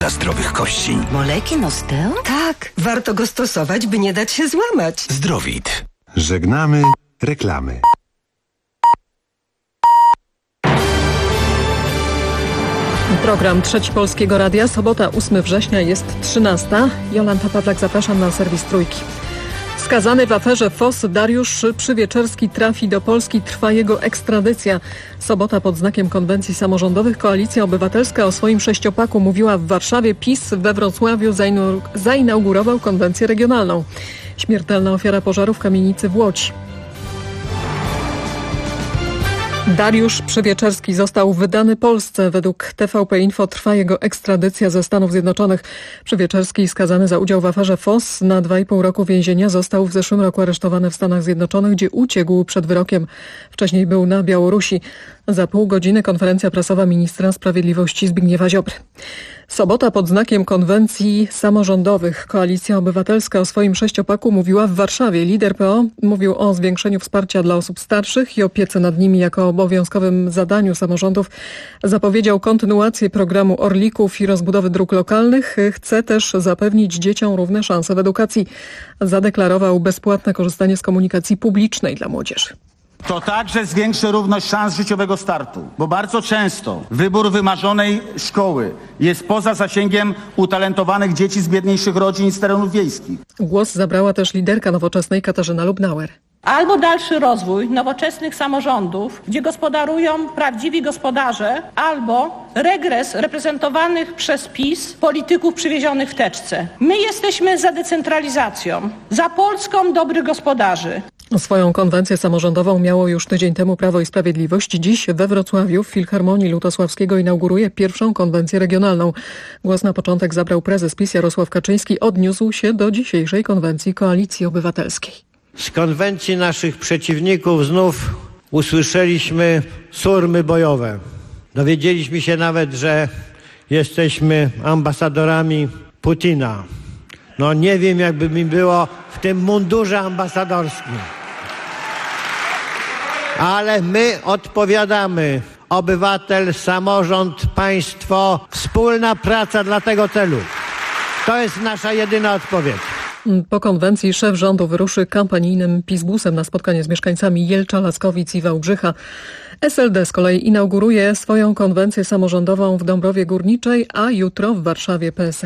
dla zdrowych kości. Molekin Osteo? Tak, warto go stosować, by nie dać się złamać. Zdrowit. Żegnamy reklamy. Program Trzeci Polskiego Radia, sobota 8 września jest 13. Jolanta Pawlak, zapraszam na serwis Trójki. Skazany w aferze FOS Dariusz Przywieczerski trafi do Polski, trwa jego ekstradycja. Sobota pod znakiem konwencji samorządowych Koalicja Obywatelska o swoim sześciopaku mówiła w Warszawie. PiS we Wrocławiu zainaugurował konwencję regionalną. Śmiertelna ofiara pożaru w kamienicy w Łodzi. Dariusz Przywieczerski został wydany Polsce. Według TVP Info trwa jego ekstradycja ze Stanów Zjednoczonych. Przywieczerski, skazany za udział w aferze FOS na 2,5 roku więzienia, został w zeszłym roku aresztowany w Stanach Zjednoczonych, gdzie uciekł przed wyrokiem. Wcześniej był na Białorusi. Za pół godziny konferencja prasowa ministra sprawiedliwości Zbigniewa Ziobry. Sobota pod znakiem konwencji samorządowych. Koalicja Obywatelska o swoim sześciopaku mówiła w Warszawie. Lider PO mówił o zwiększeniu wsparcia dla osób starszych i opiece nad nimi jako obowiązkowym zadaniu samorządów. Zapowiedział kontynuację programu Orlików i rozbudowy dróg lokalnych. Chce też zapewnić dzieciom równe szanse w edukacji. Zadeklarował bezpłatne korzystanie z komunikacji publicznej dla młodzieży. To także zwiększy równość szans życiowego startu, bo bardzo często wybór wymarzonej szkoły jest poza zasięgiem utalentowanych dzieci z biedniejszych rodzin i z terenów wiejskich. Głos zabrała też liderka Nowoczesnej Katarzyna Lubnauer. Albo dalszy rozwój nowoczesnych samorządów, gdzie gospodarują prawdziwi gospodarze, albo regres reprezentowanych przez PiS polityków przywiezionych w teczce. My jesteśmy za decentralizacją, za Polską dobrych gospodarzy. Swoją konwencję samorządową miało już tydzień temu Prawo i Sprawiedliwość. Dziś we Wrocławiu w Filharmonii Lutosławskiego inauguruje pierwszą konwencję regionalną. Głos na początek zabrał prezes PiS Jarosław Kaczyński. Odniósł się do dzisiejszej konwencji Koalicji Obywatelskiej. Z konwencji naszych przeciwników znów usłyszeliśmy surmy bojowe. Dowiedzieliśmy się nawet, że jesteśmy ambasadorami Putina. No nie wiem, jakby mi było w tym mundurze ambasadorskim. Ale my odpowiadamy. Obywatel, samorząd, państwo, wspólna praca dla tego celu. To jest nasza jedyna odpowiedź. Po konwencji szef rządu wyruszy kampanijnym PiS-busem na spotkanie z mieszkańcami Jelcza, Laskowic i Wałbrzycha. SLD z kolei inauguruje swoją konwencję samorządową w Dąbrowie Górniczej, a jutro w Warszawie PSL.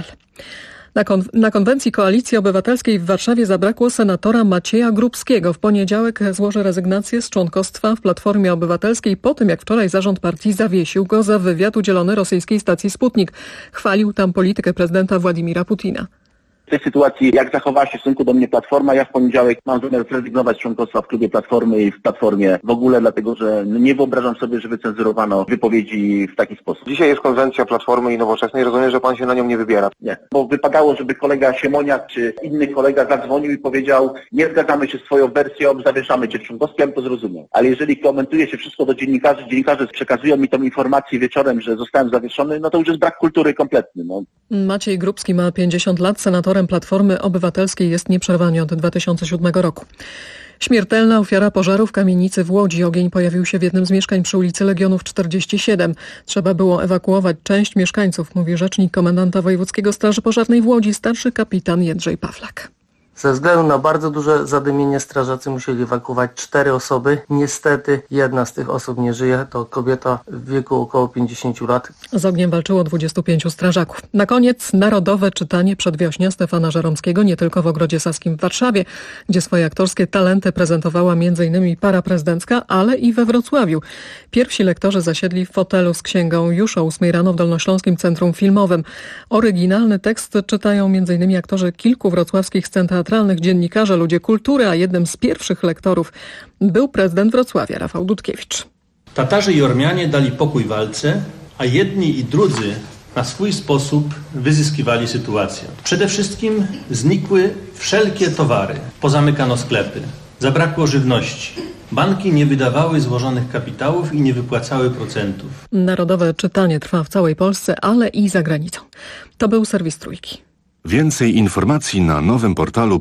Na konwencji Koalicji Obywatelskiej w Warszawie zabrakło senatora Macieja Grubskiego. W poniedziałek złoży rezygnację z członkostwa w Platformie Obywatelskiej po tym, jak wczoraj zarząd partii zawiesił go za wywiad udzielony rosyjskiej stacji Sputnik. Chwalił tam politykę prezydenta Władimira Putina. W tej sytuacji, jak zachowała się w stosunku do mnie Platforma, ja w poniedziałek mam zamiar zrezygnować z członkostwa w klubie Platformy i w Platformie w ogóle, dlatego że nie wyobrażam sobie, żeby cenzurowano wypowiedzi w taki sposób. Dzisiaj jest konwencja Platformy i Nowoczesnej. Rozumiem, że pan się na nią nie wybiera. Nie, bo wypadało, żeby kolega Siemoniak czy inny kolega zadzwonił i powiedział: nie zgadzamy się z twoją wersją, zawieszamy cię w członkostwie, ja bym to zrozumiał. Ale jeżeli komentuje się wszystko do dziennikarzy, dziennikarze przekazują mi tą informację wieczorem, że zostałem zawieszony, no to już jest brak kultury kompletny. No. Maciej Grubski ma 50 lat, senator Platformy Obywatelskiej jest nieprzerwanie od 2007 roku. Śmiertelna ofiara pożaru w kamienicy w Łodzi. Ogień pojawił się w jednym z mieszkań przy ulicy Legionów 47. Trzeba było ewakuować część mieszkańców, mówi rzecznik komendanta Wojewódzkiego Straży Pożarnej w Łodzi, starszy kapitan Jędrzej Pawlak. Ze względu na bardzo duże zadymienie strażacy musieli ewakuować 4 osoby. Niestety jedna z tych osób nie żyje. To kobieta w wieku około 50 lat. Z ogniem walczyło 25 strażaków. Na koniec narodowe czytanie przedwiośnia Stefana Żeromskiego nie tylko w Ogrodzie Saskim w Warszawie, gdzie swoje aktorskie talenty prezentowała m.in. para prezydencka, ale i we Wrocławiu. Pierwsi lektorzy zasiedli w fotelu z księgą już o 8 rano w Dolnośląskim Centrum Filmowym. Oryginalny tekst czytają m.in. aktorzy kilku wrocławskich scen teatralnych, dziennikarze, ludzie kultury, a jednym z pierwszych lektorów był prezydent Wrocławia, Rafał Dudkiewicz. Tatarzy i Ormianie dali pokój walce, a jedni i drudzy na swój sposób wyzyskiwali sytuację. Przede wszystkim znikły wszelkie towary, pozamykano sklepy, zabrakło żywności. Banki nie wydawały złożonych kapitałów i nie wypłacały procentów. Narodowe czytanie trwa w całej Polsce, ale i za granicą. To był serwis Trójki. Więcej informacji na nowym portalu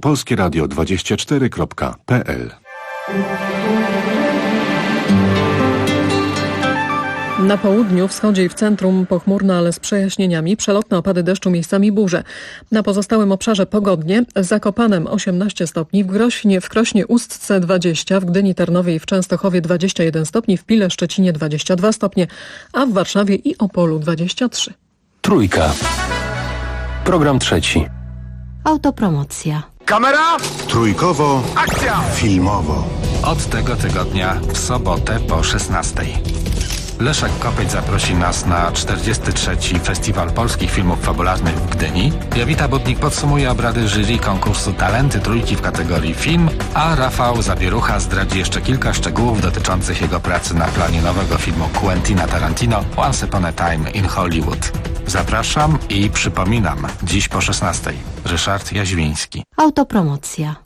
polskieradio24.pl. Na południu, wschodzie i w centrum pochmurno, ale z przejaśnieniami. Przelotne opady deszczu, miejscami burze. Na pozostałym obszarze pogodnie. W Zakopanem 18 stopni, w Krośnie Ustce 20, w Gdyni, Tarnowie i w Częstochowie 21 stopni, w Pile, Szczecinie 22 stopnie, a w Warszawie i Opolu 23. Trójka. Program trzeci. Autopromocja. Kamera! Trójkowo. Akcja! Filmowo. Od tego tygodnia w sobotę po 16:00. Leszek Kopeć zaprosi nas na 43. Festiwal Polskich Filmów Fabularnych w Gdyni. Jowita Budnik podsumuje obrady jury konkursu Talenty Trójki w kategorii film, a Rafał Zabierucha zdradzi jeszcze kilka szczegółów dotyczących jego pracy na planie nowego filmu Quentina Tarantino Once Upon a Time in Hollywood. Zapraszam i przypominam, dziś po 16:00. Ryszard Jaźwiński. Autopromocja.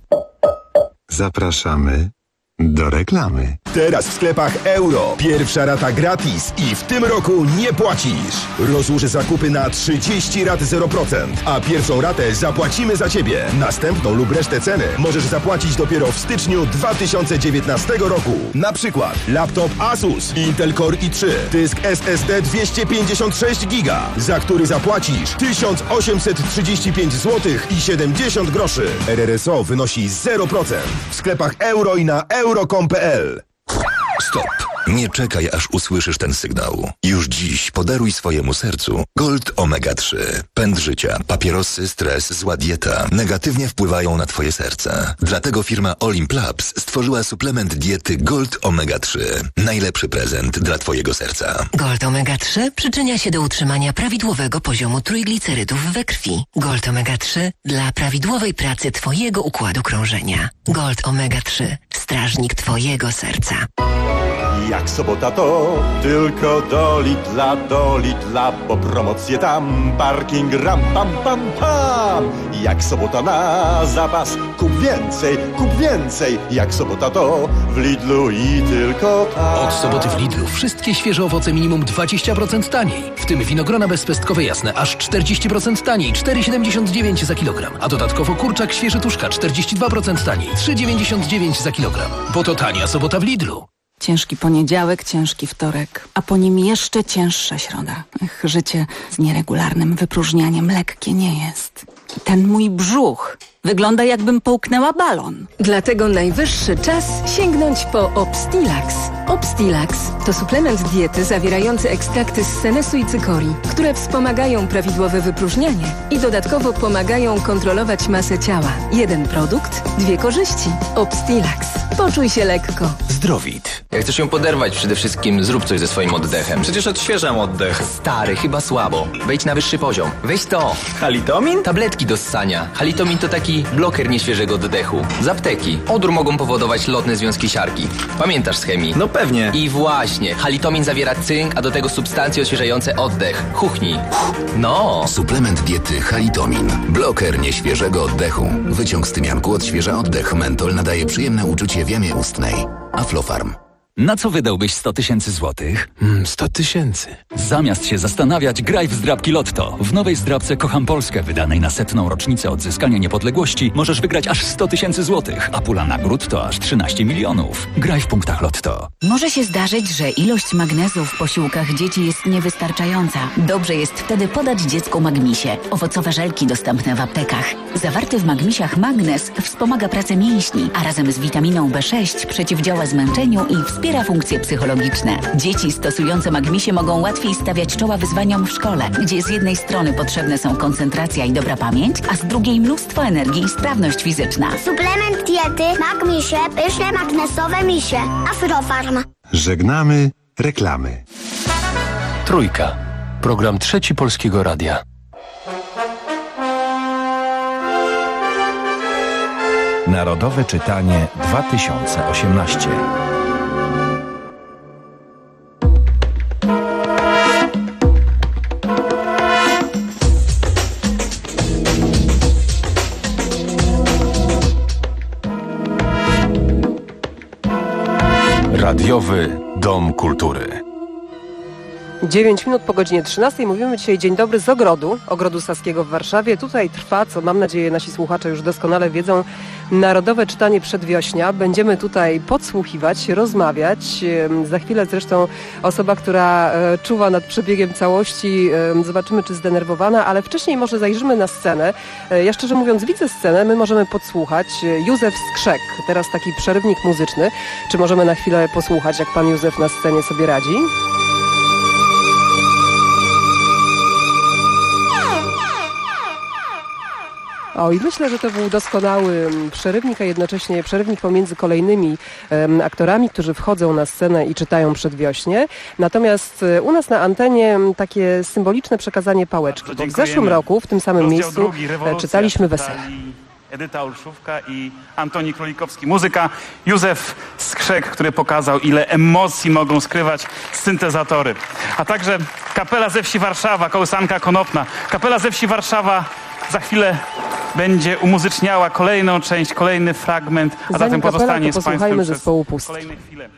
Zapraszamy do reklamy. Teraz w sklepach Euro. Pierwsza rata gratis i w tym roku nie płacisz. Rozłóż zakupy na 30 rat 0%, a pierwszą ratę zapłacimy za Ciebie. Następną lub resztę ceny możesz zapłacić dopiero w styczniu 2019 roku. Na przykład laptop Asus Intel Core i3, dysk SSD 256 GB, za który zapłacisz 1835 zł i 70 groszy. RRSO wynosi 0%. W sklepach Euro i na euro.com.pl. Stop! Nie czekaj, aż usłyszysz ten sygnał. Już dziś podaruj swojemu sercu Gold Omega 3. Pęd życia, papierosy, stres, zła dieta negatywnie wpływają na twoje serce. Dlatego firma Olimp Labs stworzyła suplement diety Gold Omega 3. Najlepszy prezent dla twojego serca. Gold Omega 3 przyczynia się do utrzymania prawidłowego poziomu trójglicerydów we krwi. Gold Omega 3 dla prawidłowej pracy twojego układu krążenia. Gold Omega 3. Strażnik twojego serca. Jak sobota to tylko do Lidla, bo promocje tam, parking ram pam pam pam. Jak sobota na zapas, kup więcej, jak sobota to w Lidlu i tylko tam. Od soboty w Lidlu wszystkie świeże owoce minimum 20% taniej. W tym winogrona bezpestkowe jasne aż 40% taniej, 4,79 za kilogram. A dodatkowo kurczak świeży tuszka 42% taniej, 3,99 za kilogram. Bo to tania sobota w Lidlu. Ciężki poniedziałek, ciężki wtorek, a po nim jeszcze cięższa środa. Życie z nieregularnym wypróżnianiem lekkie nie jest. Ten mój brzuch wygląda, jakbym połknęła balon. Dlatego najwyższy czas sięgnąć po Obstilax. Obstilax to suplement diety zawierający ekstrakty z senesu i cykorii, które wspomagają prawidłowe wypróżnianie i dodatkowo pomagają kontrolować masę ciała. Jeden produkt, dwie korzyści. Obstilax. Poczuj się lekko. Zdrowit. Jak chcesz ją poderwać, przede wszystkim zrób coś ze swoim oddechem. Przecież odświeżam oddech. Stary, chyba słabo. Wejdź na wyższy poziom. Weź to. Halitomin? Tabletki do ssania. Halitomin to taki bloker nieświeżego oddechu. Z apteki. Odór mogą powodować lotne związki siarki. Pamiętasz z chemii? No pewnie. I właśnie. Halitomin zawiera cynk, a do tego substancje odświeżające oddech. Chuchnij. No. Suplement diety Halitomin. Bloker nieświeżego oddechu. Wyciąg z tymianku odświeża oddech. Mentol nadaje przyjemne uczucie w jamie ustnej. Aflofarm. Na co wydałbyś 100 000 złotych? 100 000. Zamiast się zastanawiać, graj w zdrabki Lotto. W nowej zdrabce Kocham Polskę, wydanej na 100. rocznicę odzyskania niepodległości, możesz wygrać aż 100 000 złotych, a pula nagród to aż 13 milionów. Graj w punktach Lotto. Może się zdarzyć, że ilość magnezu w posiłkach dzieci jest niewystarczająca. Dobrze jest wtedy podać dziecku Magmisie. Owocowe żelki dostępne w aptekach. Zawarty w Magmisiach magnez wspomaga pracę mięśni, a razem z witaminą B6 przeciwdziała zmęczeniu i wspiera funkcje psychologiczne. Dzieci stosujące Magmisie mogą łatwiej stawiać czoła wyzwaniom w szkole, gdzie z jednej strony potrzebne są koncentracja i dobra pamięć, a z drugiej mnóstwo energii i sprawność fizyczna. Suplement diety Magmisie, pyszne magnesowe misie. Aflofarm. Żegnamy reklamy. Trójka. Program trzeci Polskiego Radia. Narodowe Czytanie 2018. Radiowy Dom Kultury. 9 minut po godzinie 13. Mówimy dzisiaj dzień dobry z Ogrodu Saskiego w Warszawie. Tutaj trwa, co mam nadzieję nasi słuchacze już doskonale wiedzą, Narodowe Czytanie Przedwiośnia. Będziemy tutaj podsłuchiwać, rozmawiać. Za chwilę zresztą osoba, która czuwa nad przebiegiem całości, zobaczymy, czy zdenerwowana, ale wcześniej może zajrzymy na scenę. Ja szczerze mówiąc widzę scenę, my możemy podsłuchać. Józef Skrzek, teraz taki przerywnik muzyczny. Czy możemy na chwilę posłuchać, jak pan Józef na scenie sobie radzi? I myślę, że to był doskonały przerywnik, a jednocześnie przerywnik pomiędzy kolejnymi aktorami, którzy wchodzą na scenę i czytają Przedwiośnie. Natomiast u nas na antenie takie symboliczne przekazanie pałeczki, bo w zeszłym roku w tym samym miejscu czytaliśmy Wesele. Edyta Olszówka i Antoni Królikowski. Muzyka Józef Skrzek, który pokazał, ile emocji mogą skrywać syntezatory. A także kapela ze wsi Warszawa, kołysanka konopna. Kapela ze wsi Warszawa za chwilę będzie umuzyczniała kolejną część, kolejny fragment, a zatem pozostanie z Państwem przez kolejne chwile.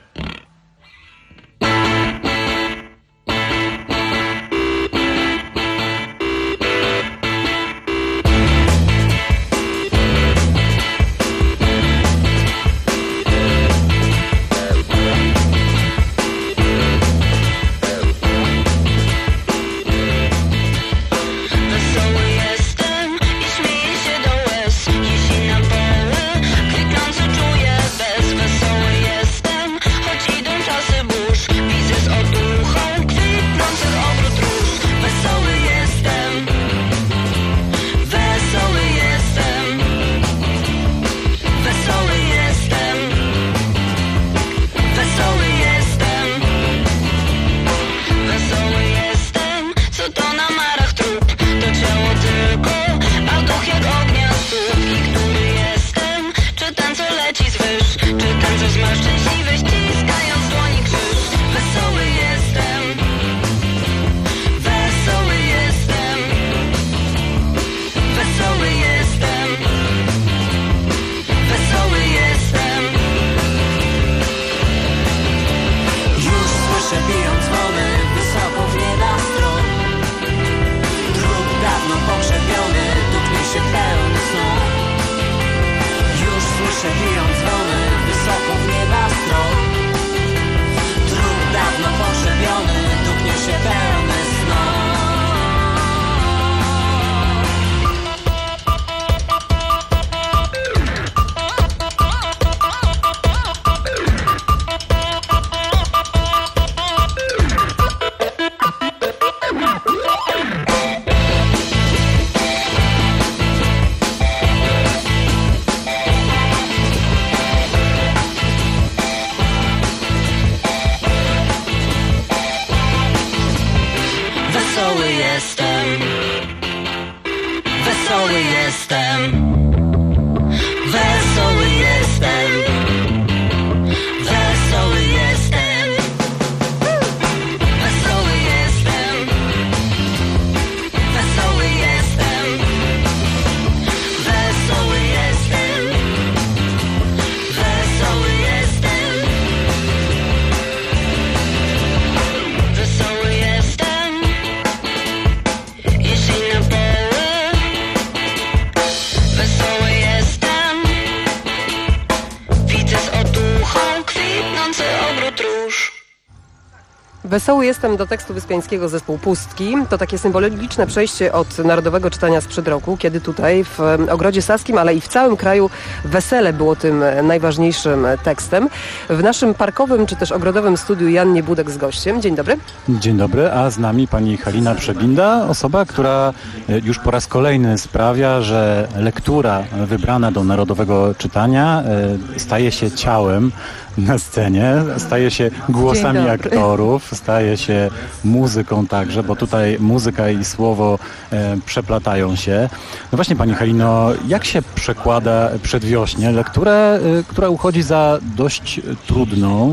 Wesoły jestem do tekstu wyspiańskiego zespół Pustki. To takie symboliczne przejście od Narodowego Czytania sprzed roku, kiedy tutaj w Ogrodzie Saskim, ale i w całym kraju wesele było tym najważniejszym tekstem. W naszym parkowym czy też ogrodowym studiu Jan Niebudek z gościem. Dzień dobry. Dzień dobry, a z nami pani Halina Przebinda, osoba, która już po raz kolejny sprawia, że lektura wybrana do Narodowego Czytania staje się ciałem na scenie, staje się głosami aktorów, staje się muzyką także, bo tutaj muzyka i słowo przeplatają się. No właśnie, pani Halino, jak się przekłada Przedwiośnie, lekturę, która uchodzi za dość trudną,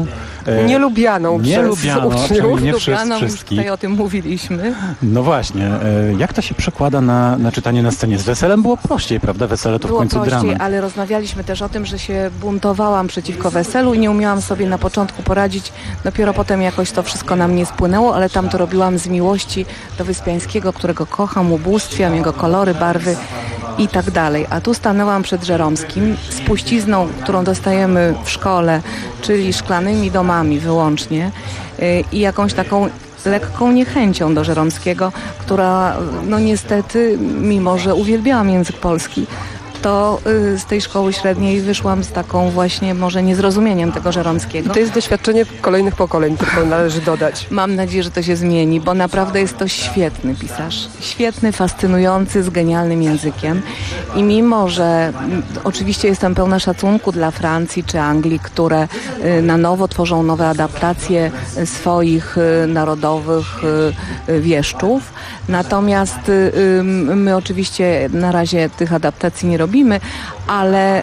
Nielubianą przez uczniów. Nie przez wszystkich. Tutaj o tym mówiliśmy. No właśnie, jak to się przekłada na czytanie na scenie? Z Weselem było prościej, prawda? Wesele to Było w końcu prościej, dramat. ale rozmawialiśmy też o tym, że się buntowałam przeciwko Weselu i nie umiałam sobie na początku poradzić. Dopiero potem jakoś to wszystko na mnie spłynęło, ale tam to robiłam z miłości do Wyspiańskiego, którego kocham, ubóstwiam jego kolory, barwy i tak dalej. A tu stanęłam przed Żeromskim z puścizną, którą dostajemy w szkole, czyli szklanymi domami wyłącznie i jakąś taką lekką niechęcią do Żeromskiego, która no niestety, mimo że uwielbiałam język polski, to z tej szkoły średniej wyszłam z taką właśnie może niezrozumieniem tego Żeromskiego. I to jest doświadczenie kolejnych pokoleń, tylko należy dodać. Mam nadzieję, że to się zmieni, bo naprawdę jest to świetny pisarz. Świetny, fascynujący, z genialnym językiem. I mimo, że oczywiście jestem pełna szacunku dla Francji czy Anglii, które na nowo tworzą nowe adaptacje swoich narodowych wieszczów, natomiast my oczywiście na razie tych adaptacji nie robimy, ale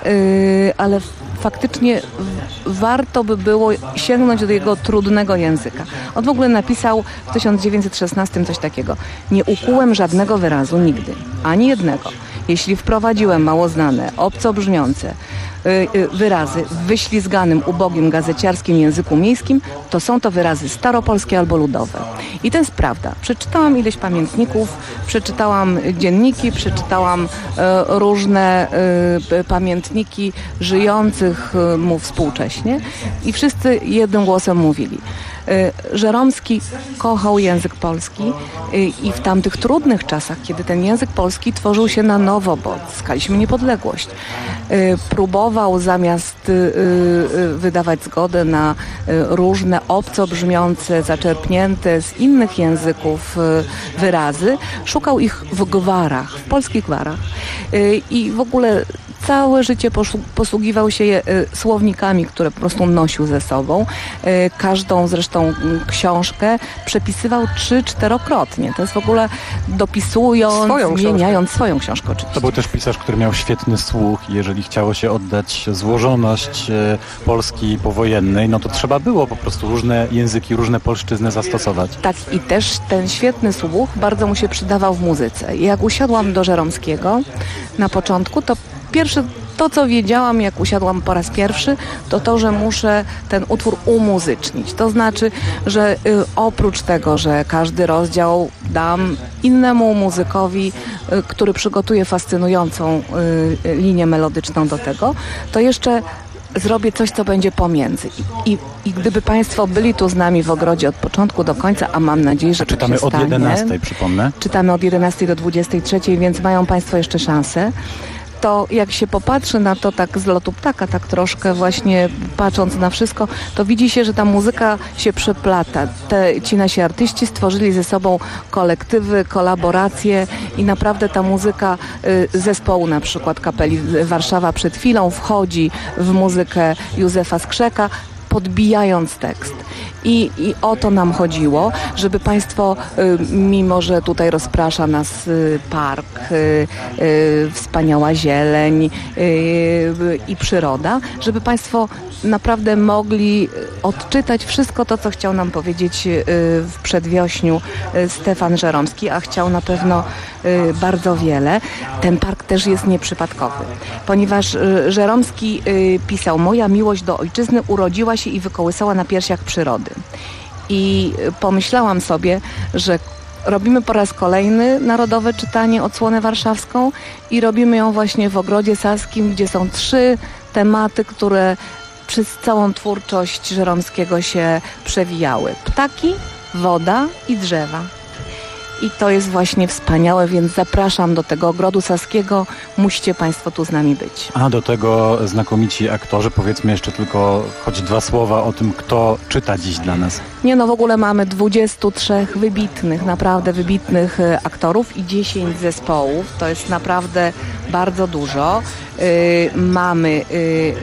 faktycznie warto by było sięgnąć do jego trudnego języka. On w ogóle napisał w 1916 coś takiego. Nie ukułem żadnego wyrazu nigdy, ani jednego. Jeśli wprowadziłem mało znane, obco brzmiące wyrazy w wyślizganym, ubogim, gazeciarskim języku miejskim, to są to wyrazy staropolskie albo ludowe. I to jest prawda. Przeczytałam ileś pamiętników, przeczytałam dzienniki, przeczytałam różne pamiętniki żyjących mu współcześnie i wszyscy jednym głosem mówili. Żeromski kochał język polski i w tamtych trudnych czasach, kiedy ten język polski tworzył się na nowo, bo zyskaliśmy niepodległość, próbował zamiast wydawać zgodę na różne obco brzmiące, zaczerpnięte z innych języków wyrazy, szukał ich w gwarach, w polskich gwarach i w ogóle całe życie posługiwał się słownikami, które po prostu nosił ze sobą. Każdą zresztą książkę przepisywał 3-4-krotnie. To jest w ogóle dopisując, zmieniając swoją książkę oczywiście. To był też pisarz, który miał świetny słuch. Jeżeli chciało się oddać złożoność Polski powojennej, no to trzeba było po prostu różne języki, różne polszczyzny zastosować. Tak, i też ten świetny słuch bardzo mu się przydawał w muzyce. I jak usiadłam do Żeromskiego na początku, to to, co wiedziałam, jak usiadłam po raz pierwszy, to, że muszę ten utwór umuzycznić. To znaczy, że oprócz tego, że każdy rozdział dam innemu muzykowi, który przygotuje fascynującą linię melodyczną do tego, to jeszcze zrobię coś, co będzie pomiędzy. I gdyby Państwo byli tu z nami w ogrodzie od początku do końca, a mam nadzieję, że czytamy tak się od stanie. 11, przypomnę. Czytamy od 11 do 23, więc mają Państwo jeszcze szansę. To jak się popatrzy na to tak z lotu ptaka, tak troszkę właśnie patrząc na wszystko, to widzi się, że ta muzyka się przeplata. Ci nasi artyści stworzyli ze sobą kolektywy, kolaboracje i naprawdę ta muzyka zespołu, na przykład Kapeli Warszawa przed chwilą, wchodzi w muzykę Józefa Skrzeka, podbijając tekst. I o to nam chodziło, żeby Państwo, mimo że tutaj rozprasza nas park, wspaniała zieleń i przyroda, żeby Państwo naprawdę mogli odczytać wszystko to, co chciał nam powiedzieć w przedwiośniu Stefan Żeromski, a chciał na pewno bardzo wiele. Ten park też jest nieprzypadkowy, ponieważ Żeromski pisał: moja miłość do ojczyzny urodziła się i wykołysała na piersiach przyrody. I pomyślałam sobie, że robimy po raz kolejny narodowe czytanie Odsłonę Warszawską i robimy ją właśnie w Ogrodzie Saskim, gdzie są 3 tematy, które przez całą twórczość Żeromskiego się przewijały. Ptaki, woda i drzewa. I to jest właśnie wspaniałe, więc zapraszam do tego Ogrodu Saskiego. Musicie Państwo tu z nami być. A do tego znakomici aktorzy. Powiedzmy jeszcze tylko choć 2 słowa o tym, kto czyta dziś dla nas. Nie, no w ogóle mamy 23 wybitnych, naprawdę wybitnych aktorów i 10 zespołów. To jest naprawdę bardzo dużo. Mamy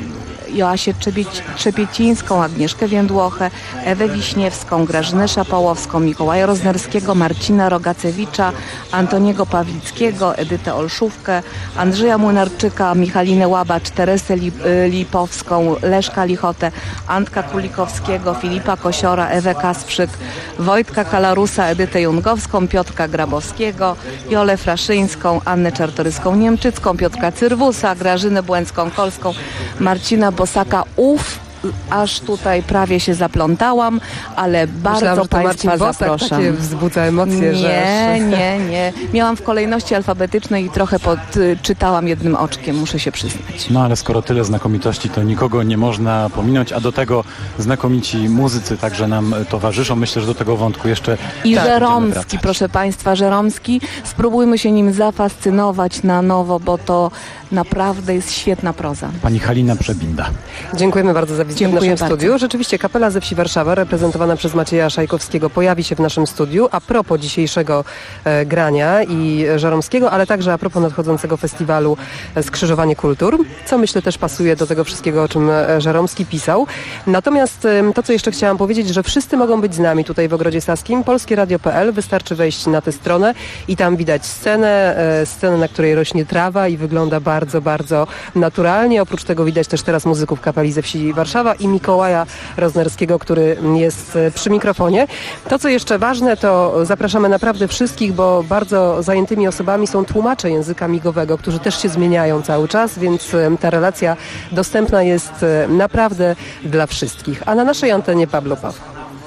Joasię Trzepiecińską, Agnieszkę Więdłochę, Ewę Wiśniewską, Grażynę Szapołowską, Mikołaja Roznerskiego, Marcina Rogacewicza, Antoniego Pawlickiego, Edytę Olszówkę, Andrzeja Młynarczyka, Michalinę Łabacz, Teresę Lipowską, Leszka Lichotę, Antka Kulikowskiego, Filipa Kosiora, Ewę Kasprzyk, Wojtka Kalarusa, Edytę Jungowską, Piotrka Grabowskiego, Jolę Fraszyńską, Annę Czartoryską-Niemczycką, Piotrka Cyrwusa, Grażynę Błęcką-Kolską, Marcina Bosaka. Aż tutaj prawie się zaplątałam, ale bardzo Państwa zapraszam. Takie wzbudza emocje, Nie. Miałam w kolejności alfabetycznej i trochę podczytałam jednym oczkiem, muszę się przyznać. No ale skoro tyle znakomitości, to nikogo nie można pominąć, a do tego znakomici muzycy także nam towarzyszą. Myślę, że do tego wątku jeszcze I Żeromski, proszę Państwa, Żeromski. Spróbujmy się nim zafascynować na nowo, bo to naprawdę jest świetna proza. Pani Halina Przebinda. Dziękujemy bardzo za wizytę w naszym studiu. Rzeczywiście kapela ze wsi Warszawa, reprezentowana przez Macieja Szajkowskiego, pojawi się w naszym studiu. A propos dzisiejszego grania i Żeromskiego, ale także a propos nadchodzącego festiwalu Skrzyżowanie Kultur, co myślę też pasuje do tego wszystkiego, o czym Żeromski pisał. Natomiast to, co jeszcze chciałam powiedzieć, że wszyscy mogą być z nami tutaj w Ogrodzie Saskim. polskieradio.pl, wystarczy wejść na tę stronę i tam widać scenę, na której rośnie trawa i wygląda bardzo, bardzo naturalnie. Oprócz tego widać też teraz muzyków kapeli ze wsi Warszawa i Mikołaja Roznerskiego, który jest przy mikrofonie. To, co jeszcze ważne, to zapraszamy naprawdę wszystkich, bo bardzo zajętymi osobami są tłumacze języka migowego, którzy też się zmieniają cały czas, więc ta relacja dostępna jest naprawdę dla wszystkich. A na naszej antenie Pablo Paweł.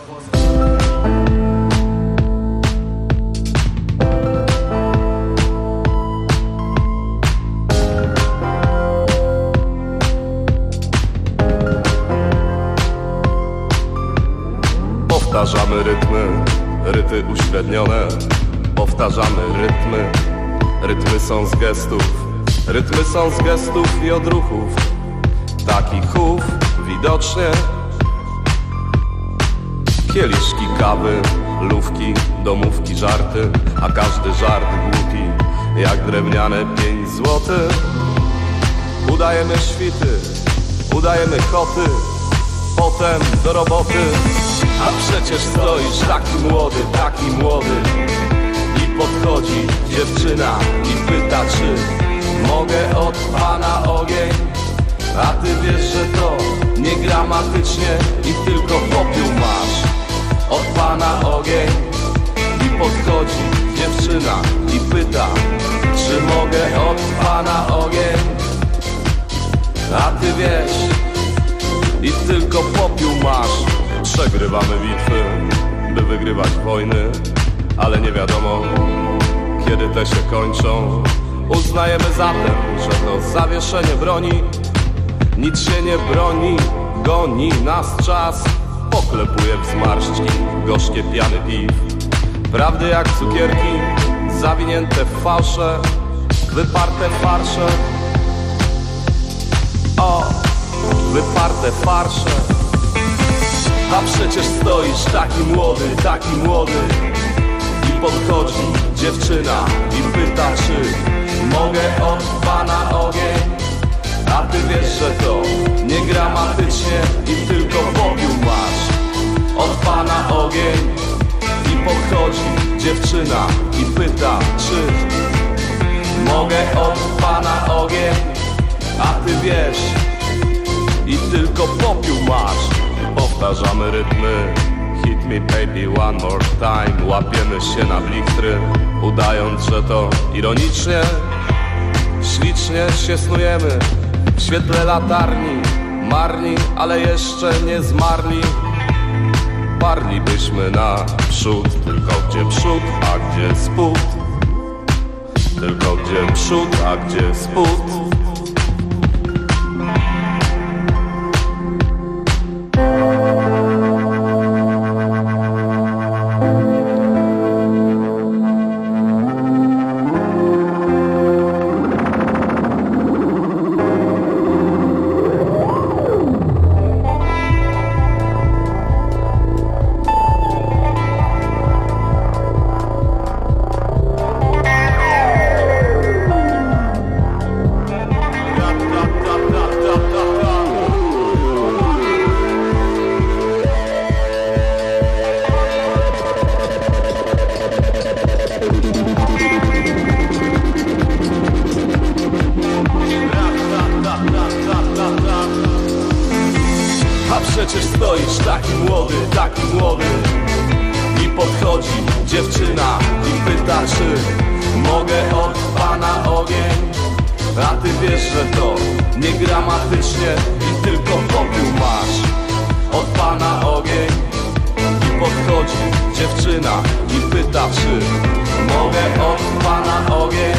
Powtarzamy ryty uśrednione. Powtarzamy rytmy są z gestów i odruchów. Takich chów widocznie. Kieliszki kawy, lówki, domówki, żarty, a każdy żart głupi, jak drewniane 5 złotych. Udajemy świty, udajemy koty, potem do roboty. A przecież stoisz taki młody i podchodzi dziewczyna i pyta, czy mogę od pana ogień. A ty wiesz, że to nie gramatycznie i tylko popiół masz. Od pana ogień. I podchodzi dziewczyna i pyta, czy mogę od pana ogień. A ty wiesz i tylko popiół masz. Przegrywamy bitwy, by wygrywać wojny, ale nie wiadomo, kiedy te się kończą. Uznajemy zatem, że to zawieszenie broni. Nic się nie broni, goni nas czas. Poklepuje w zmarszczki gorzkie piany piw. Prawdy jak cukierki, zawinięte w fałsze, wyparte farsze. O, wyparte farsze. A przecież stoisz taki młody i podchodzi dziewczyna i pyta, czy mogę od pana ogień. A ty wiesz, że to nie gramatycznie i tylko popiół masz. Od pana ogień. I podchodzi dziewczyna i pyta, czy mogę od pana ogień. A ty wiesz i tylko popiół masz. Powtarzamy rytmy, hit me baby one more time. Łapiemy się na blichtry, udając, że to ironicznie. Ślicznie się snujemy w świetle latarni. Marni, ale jeszcze nie zmarli. Parlibyśmy naprzód, tylko gdzie przód, a gdzie spód. Tylko gdzie przód, a gdzie spód. ty wiesz, że to nie gramatycznie i tylko popiół masz. Od pana ogień i podchodzi dziewczyna i pyta, czy mogę od pana ogień.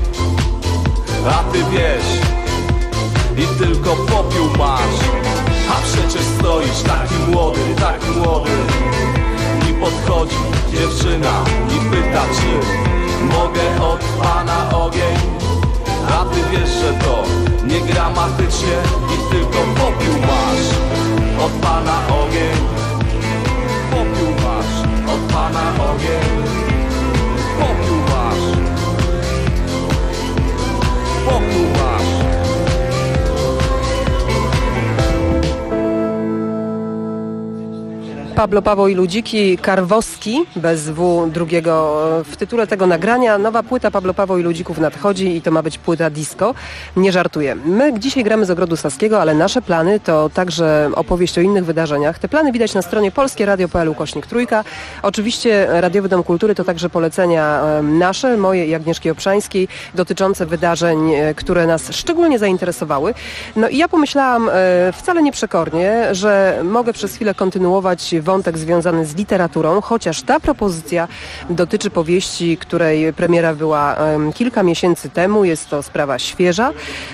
A ty wiesz i tylko popiół masz. A przecież stoisz taki młody i podchodzi dziewczyna i pyta, czy mogę od pana ogień. A ty wiesz, że to nie gramatycznie i tylko popiół masz. Od pana ogień. Popiół masz. Od pana ogień. Popiół masz. Popiół masz. Pablo, Paweł i Ludziki, Karwowski, bez W drugiego w tytule tego nagrania. Nowa płyta Pablo, Paweł i Ludzików nadchodzi i to ma być płyta disco. Nie żartuję. My dzisiaj gramy z Ogrodu Saskiego, ale nasze plany to także opowieść o innych wydarzeniach. Te plany widać na stronie polskieradio.pl/3. Oczywiście Radiowy Dom Kultury to także polecenia nasze, moje i Agnieszki Obszańskiej, dotyczące wydarzeń, które nas szczególnie zainteresowały. No i ja pomyślałam wcale nieprzekornie, że mogę przez chwilę kontynuować wątek związany z literaturą, chociaż ta propozycja dotyczy powieści, której premiera była kilka miesięcy temu. Jest to sprawa świeża,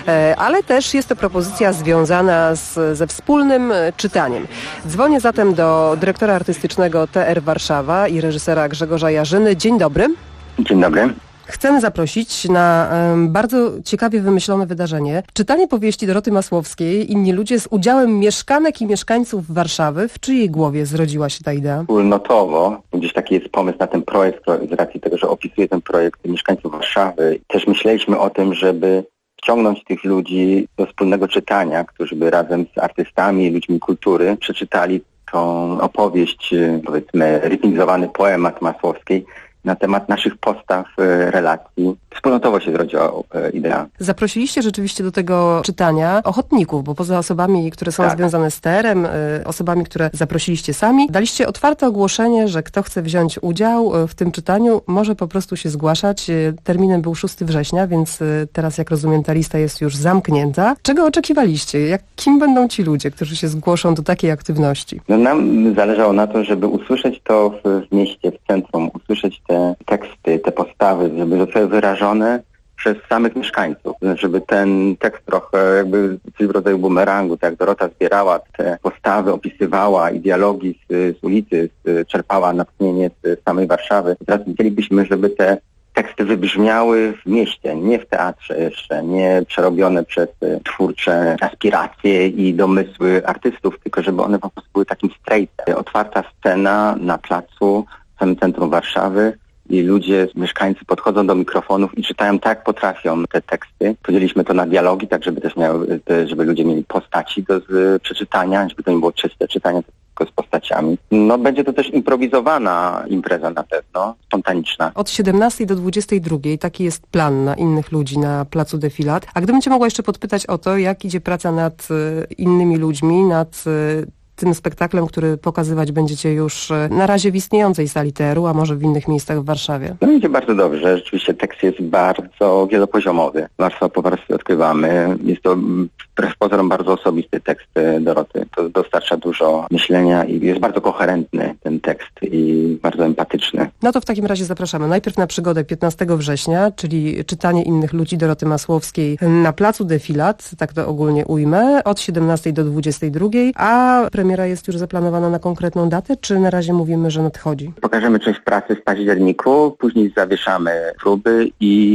ale też jest to propozycja związana ze wspólnym czytaniem. Dzwonię zatem do dyrektora artystycznego TR Warszawa i reżysera Grzegorza Jarzyny. Dzień dobry. Dzień dobry. Chcemy zaprosić na bardzo ciekawie wymyślone wydarzenie. Czytanie powieści Doroty Masłowskiej, Inni ludzie, z udziałem mieszkanek i mieszkańców Warszawy. W czyjej głowie zrodziła się ta idea? Wspólnotowo. Gdzieś taki jest pomysł na ten projekt z racji tego, że opisuje ten projekt mieszkańców Warszawy. Też myśleliśmy o tym, żeby wciągnąć tych ludzi do wspólnego czytania, którzy by razem z artystami, ludźmi kultury przeczytali tą opowieść, powiedzmy rytmizowany poemat Masłowskiej na temat naszych postaw, relacji. Wspólnotowo się zrodziła idea. Zaprosiliście rzeczywiście do tego czytania ochotników, bo poza osobami, które są związane z TR-em, osobami, które zaprosiliście sami, daliście otwarte ogłoszenie, że kto chce wziąć udział w tym czytaniu, może po prostu się zgłaszać. Terminem był 6 września, więc teraz, jak rozumiem, ta lista jest już zamknięta. Czego oczekiwaliście? Kim będą ci ludzie, którzy się zgłoszą do takiej aktywności? No, nam zależało na to, żeby usłyszeć to w mieście, w centrum, usłyszeć te teksty, te postawy, żeby zostały wyrażone przez samych mieszkańców, żeby ten tekst trochę jakby coś w rodzaju bumerangu, tak jak Dorota zbierała te postawy, opisywała i dialogi z ulicy, czerpała natchnienie z samej Warszawy. Teraz chcielibyśmy, żeby te teksty wybrzmiały w mieście, nie w teatrze jeszcze, nie przerobione przez twórcze aspiracje i domysły artystów, tylko żeby one po prostu były takim straightem. Otwarta scena na placu w samym centrum Warszawy i ludzie, mieszkańcy podchodzą do mikrofonów i czytają tak, jak potrafią te teksty. Podzieliliśmy to na dialogi, tak żeby też żeby ludzie mieli postaci do przeczytania, żeby to nie było czyste czytanie, tylko z postaciami. No będzie to też improwizowana impreza na pewno, spontaniczna. Od 17 do 22 taki jest plan na innych ludzi na placu Defilat. A gdybym cię mogła jeszcze podpytać o to, jak idzie praca nad innymi ludźmi, nad tym spektaklem, który pokazywać będziecie już na razie w istniejącej sali TR-u, a może w innych miejscach w Warszawie? No idzie bardzo dobrze. Rzeczywiście tekst jest bardzo wielopoziomowy. Warstwa po warstwie odkrywamy. Jest to wbrew pozorom bardzo osobisty tekst Doroty. To dostarcza dużo myślenia i jest bardzo koherentny ten tekst i bardzo empatyczny. No to w takim razie zapraszamy najpierw na przygodę 15 września, czyli czytanie innych ludzi Doroty Masłowskiej na placu Defilat, tak to ogólnie ujmę, od 17 do 22, a premiera jest już zaplanowana na konkretną datę, czy na razie mówimy, że nadchodzi? Pokażemy część pracy w październiku, później zawieszamy próby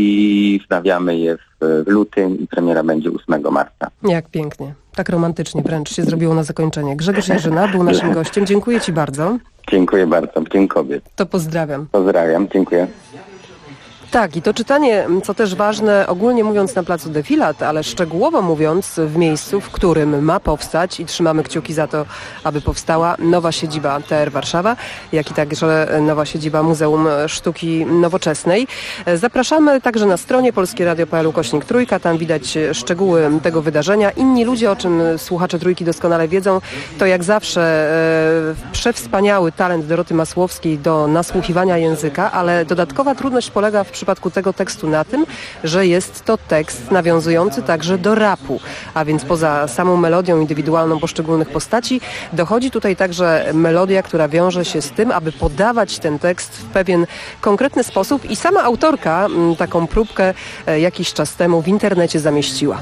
i wznawiamy je w lutym i premiera będzie 8 marca. Jak pięknie. Tak romantycznie wręcz się zrobiło na zakończenie. Grzegorz Jarzyna był naszym gościem. Dziękuję Ci bardzo. Dziękuję bardzo. Dzień kobiet. To pozdrawiam. Pozdrawiam. Dziękuję. Tak, i to czytanie, co też ważne, ogólnie mówiąc na placu Defilat, ale szczegółowo mówiąc w miejscu, w którym ma powstać i trzymamy kciuki za to, aby powstała nowa siedziba TR Warszawa, jak i także nowa siedziba Muzeum Sztuki Nowoczesnej. Zapraszamy także na stronie polskieradio.pl/3, tam widać szczegóły tego wydarzenia. Inni ludzie, o czym słuchacze Trójki doskonale wiedzą, to jak zawsze przewspaniały talent Doroty Masłowskiej do nasłuchiwania języka, ale dodatkowa trudność polega w przypadku tego tekstu na tym, że jest to tekst nawiązujący także do rapu, a więc poza samą melodią indywidualną poszczególnych postaci dochodzi tutaj także melodia, która wiąże się z tym, aby podawać ten tekst w pewien konkretny sposób i sama autorka taką próbkę jakiś czas temu w internecie zamieściła.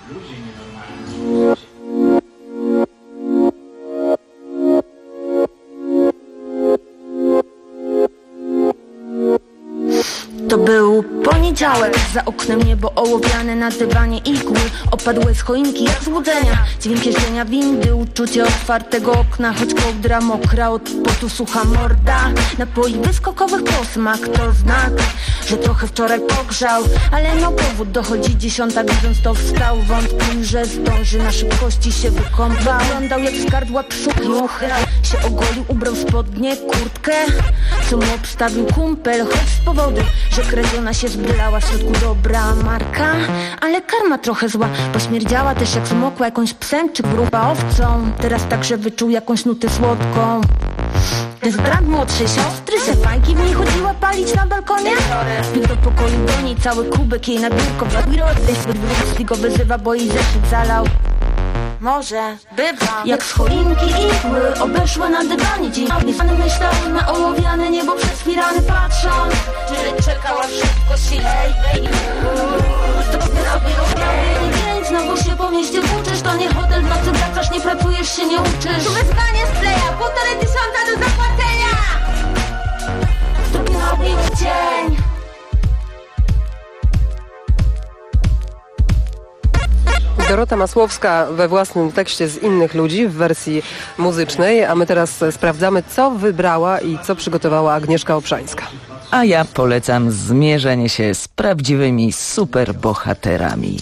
To był poniedziałek, za oknem niebo ołowiane, na dywanie igły opadłe z choinki jak złudzenia. Dźwięk jeżdżenia windy, uczucie otwartego okna, choć kołdra mokra, od potu sucha morda. Napoi wyskokowych posmak to znak, że trochę wczoraj pogrzał, ale no powód dochodzi 10, widząc to wstał. Wątpił, że zdąży, na szybkości się wykąpał. Wyglądał jak z gardła psu juchy, się ogolił, ubrał spodnie, kurtkę, co mu obstawił kumpel, choć z powodu, że kradziona się zbylała, w środku dobra marka, ale karma trochę zła, bo śmierdziała też jak smokła jakąś psem czy gruba owcą. Teraz także wyczuł jakąś nutę słodką. Bez brat młodszej siostry, se fajki w niej chodziła palić na balkonie. Wbił do pokoju do niej, cały kubek jej na biurko wladł, go wyzywa, bo jej zeszyt zalał. Może bywa. Jak z choinki igły obeszła na dywanie dzień. Myślał na ołowiane niebo przez firany patrząc, że czekała szybko się jej. To robię dzień, znowu się po mieście włóczysz. To nie hotel, w nocy wracasz, nie pracujesz, się nie uczysz. Tu wezwanie z playa, 1500 do zapłacenia. To robię dzień. Dorota Masłowska we własnym tekście z innych ludzi w wersji muzycznej, a my teraz sprawdzamy, co wybrała i co przygotowała Agnieszka Obszańska. A ja polecam zmierzenie się z prawdziwymi superbohaterami.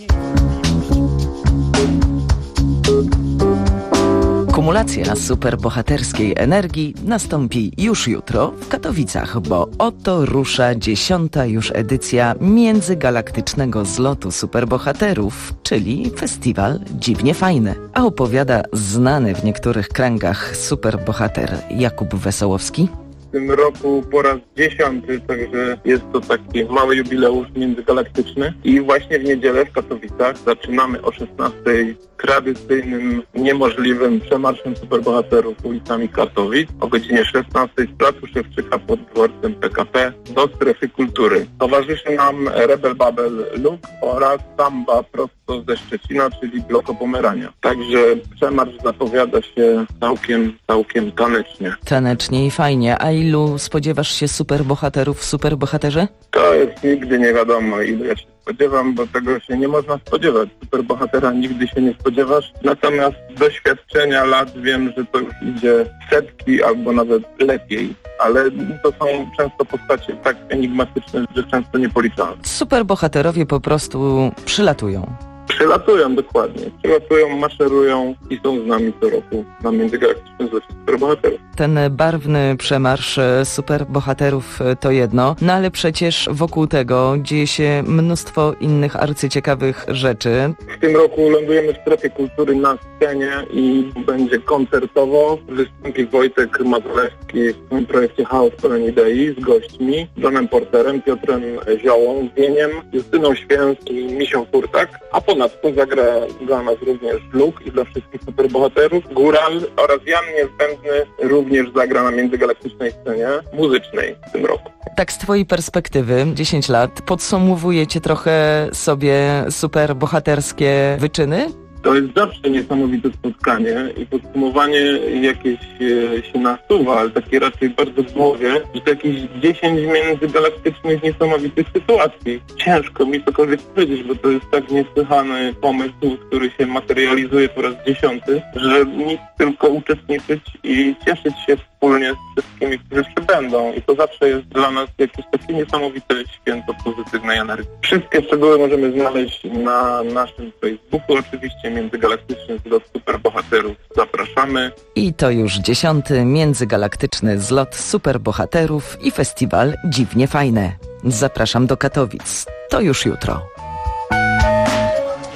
Kumulacja superbohaterskiej energii nastąpi już jutro w Katowicach, bo oto rusza 10. już edycja międzygalaktycznego zlotu superbohaterów, czyli festiwal Dziwnie Fajne. A opowiada znany w niektórych kręgach superbohater Jakub Wesołowski. W tym roku po raz 10, także jest to taki mały jubileusz międzygalaktyczny i właśnie w niedzielę w Katowicach zaczynamy o 16:00 tradycyjnym, niemożliwym przemarszem superbohaterów ulicami Katowic. O godzinie 16:00 z placu Szewczyka pod dworcem PKP do strefy kultury. Towarzyszy nam Rebel Babel Luke oraz Samba prosto ze Szczecina, czyli Bloko Pomerania. Także przemarsz zapowiada się całkiem tanecznie. Tanecznie i fajnie. A ilu spodziewasz się superbohaterów w superbohaterze? To jest nigdy nie wiadomo, ile ja się spodziewam, bo tego się nie można spodziewać. Superbohatera nigdy się nie spodziewasz. Natomiast z doświadczenia lat wiem, że to już idzie setki albo nawet lepiej. Ale to są często postacie tak enigmatyczne, że często nie policzalne. Superbohaterowie po prostu przylatują. Przylatują, dokładnie. Przylatują, maszerują i są z nami co roku na międzygalaktycznym zlocie superbohaterów. Ten barwny przemarsz superbohaterów to jedno, no ale przecież wokół tego dzieje się mnóstwo innych arcyciekawych rzeczy. W tym roku lądujemy w strefie kultury na scenie i będzie koncertowo. Wystąpi Wojtek Mazalewski w swoim projekcie Chaos Pełen Idei z gośćmi, Johnem Porterem, Piotrem Ziołą, Wieniem, Justyną Święc i Misią Furtak, a ponadto zagra dla nas również Luke i dla wszystkich superbohaterów. Góral oraz Jan Niezbędny również zagra na międzygalaktycznej scenie muzycznej w tym roku. Tak z twojej perspektywy, 10 lat, podsumowujecie trochę sobie superbohaterskie wyczyny? To jest zawsze niesamowite spotkanie i podsumowanie jakieś się nasuwa, ale takie raczej bardzo w głowie, że to jakieś 10 międzygalaktycznych niesamowitych sytuacji. Ciężko mi cokolwiek powiedzieć, bo to jest tak niesłychany pomysł, który się materializuje po raz 10, że nic tylko uczestniczyć i cieszyć się wspólnie z wszystkimi, którzy przybędą. I to zawsze jest dla nas jakieś takie niesamowite święto pozytywnej energii. Wszystkie szczegóły możemy znaleźć na naszym Facebooku, oczywiście międzygalaktyczny zlot superbohaterów. Zapraszamy. I to już 10. międzygalaktyczny zlot superbohaterów i festiwal Dziwnie Fajne. Zapraszam do Katowic. To już jutro.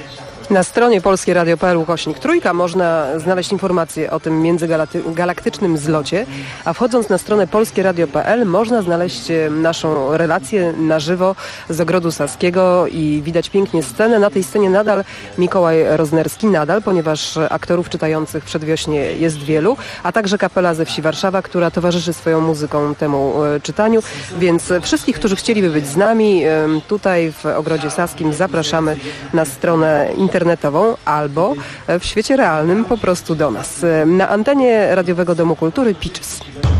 Na stronie polskieradio.pl/3 można znaleźć informacje o tym międzygalaktycznym zlocie, a wchodząc na stronę polskieradio.pl można znaleźć naszą relację na żywo z Ogrodu Saskiego i widać pięknie scenę. Na tej scenie nadal Mikołaj Roznerski, ponieważ aktorów czytających Przedwiośnie jest wielu, a także kapela ze wsi Warszawa, która towarzyszy swoją muzyką temu czytaniu, więc wszystkich, którzy chcieliby być z nami tutaj w Ogrodzie Saskim, zapraszamy na stronę internetową albo w świecie realnym po prostu do nas. Na antenie Radiowego Domu Kultury Peaches.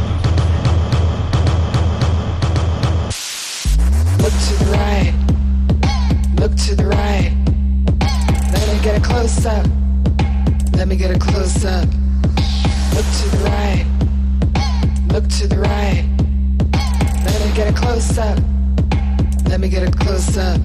Look to the right, look to the right. Let me get a close up, let me get a close up. Look to the right, look to the right. Let me get a close up, let me get a close up.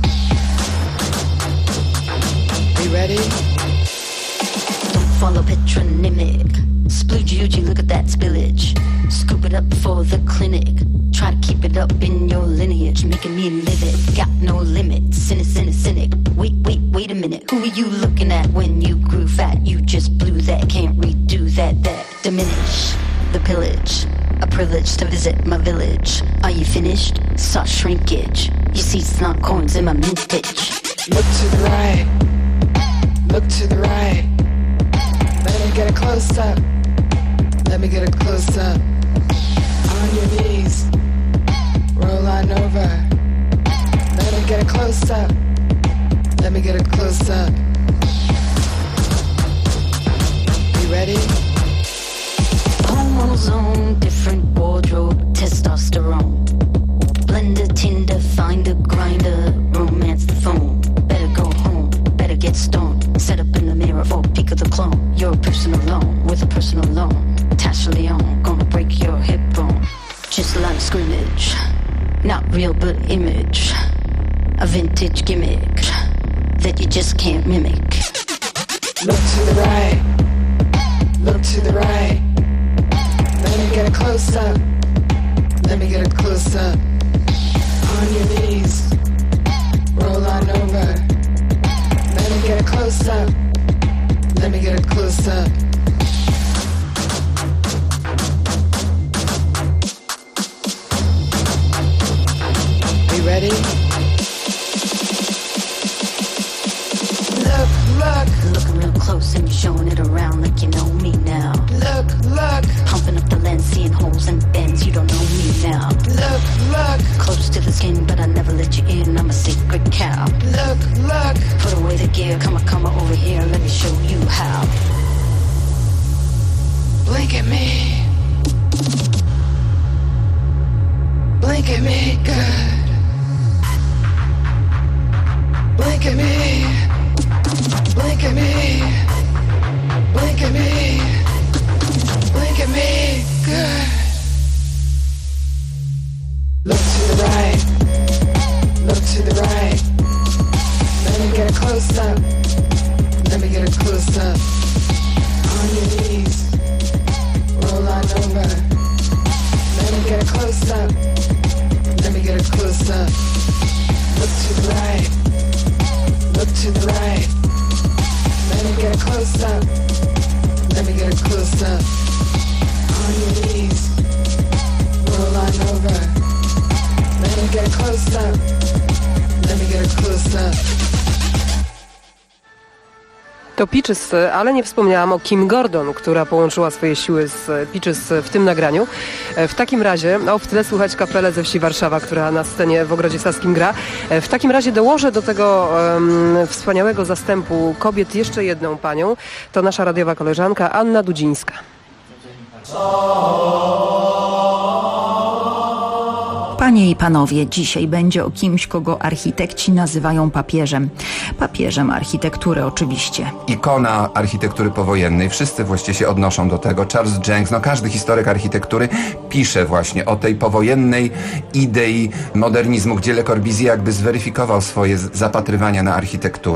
You ready? Don't follow patronymic. Splooge, look at that spillage. Scoop it up for the clinic. Try to keep it up in your lineage, making me live it. Got no limit. Cynic. Wait a minute. Who are you looking at when you grew fat? You just blew that. Can't redo that. Diminish the pillage. A privilege to visit my village. Are you finished? Saw shrinkage. You see snot coins in my mintage. Look to the right. Look to the right. Let me get a close up. Let me get a close up. On your knees. Roll on over. Let me get a close up. Let me get a close up. You ready? Chromosome, different wardrobe, testosterone. Blender, Tinder, find a grinder, romance the phone. Better go home, better get stoned. Set up in the mirror for a peek of the clone. You're a person alone, with a personal loan. Tasha Leon, gonna break your hip bone. Just a lot of scrimmage, not real but image. A vintage gimmick that you just can't mimic. Look to the right. Look to the right. Let me get a close up. Let me get a close up. On your knees. Roll on over. Let me get a close up. Let me get a close up. You ready? Looking real close and you're showing it around like you know me now. Look. Pumping up the lens, seeing holes and bends, you don't know me now. Look. Close to the skin, but I never let you in, I'm a secret cow. Look. Put away the gear, come over here, let me show you how. Blink at me. Blink at me, good. Blink at me. Blink at me. Blink at me. Blink at me, good. Look to the right. Look to the right. Let me get a close up. Let me get a close up. On your knees. Roll on over. Let me get a close up. Let me get a close up. Look to the right. Look to the right. Let me get a close up. Let me get a close up. On your knees. Roll on over. Let me get a close up. Let me get a close up. To Peaches, ale nie wspomniałam o Kim Gordon, która połączyła swoje siły z Peaches w tym nagraniu. W takim razie, w tle słychać kapelę ze wsi Warszawa, która na scenie w Ogrodzie Saskim gra. W takim razie dołożę do tego wspaniałego zastępu kobiet jeszcze jedną panią. To nasza radiowa koleżanka Anna Dudzińska. Panie i panowie, dzisiaj będzie o kimś, kogo architekci nazywają papieżem. Papieżem architektury oczywiście. Ikona architektury powojennej. Wszyscy właściwie się odnoszą do tego. Charles Jencks, każdy historyk architektury pisze właśnie o tej powojennej idei modernizmu, gdzie Le Corbusier jakby zweryfikował swoje zapatrywania na architekturę.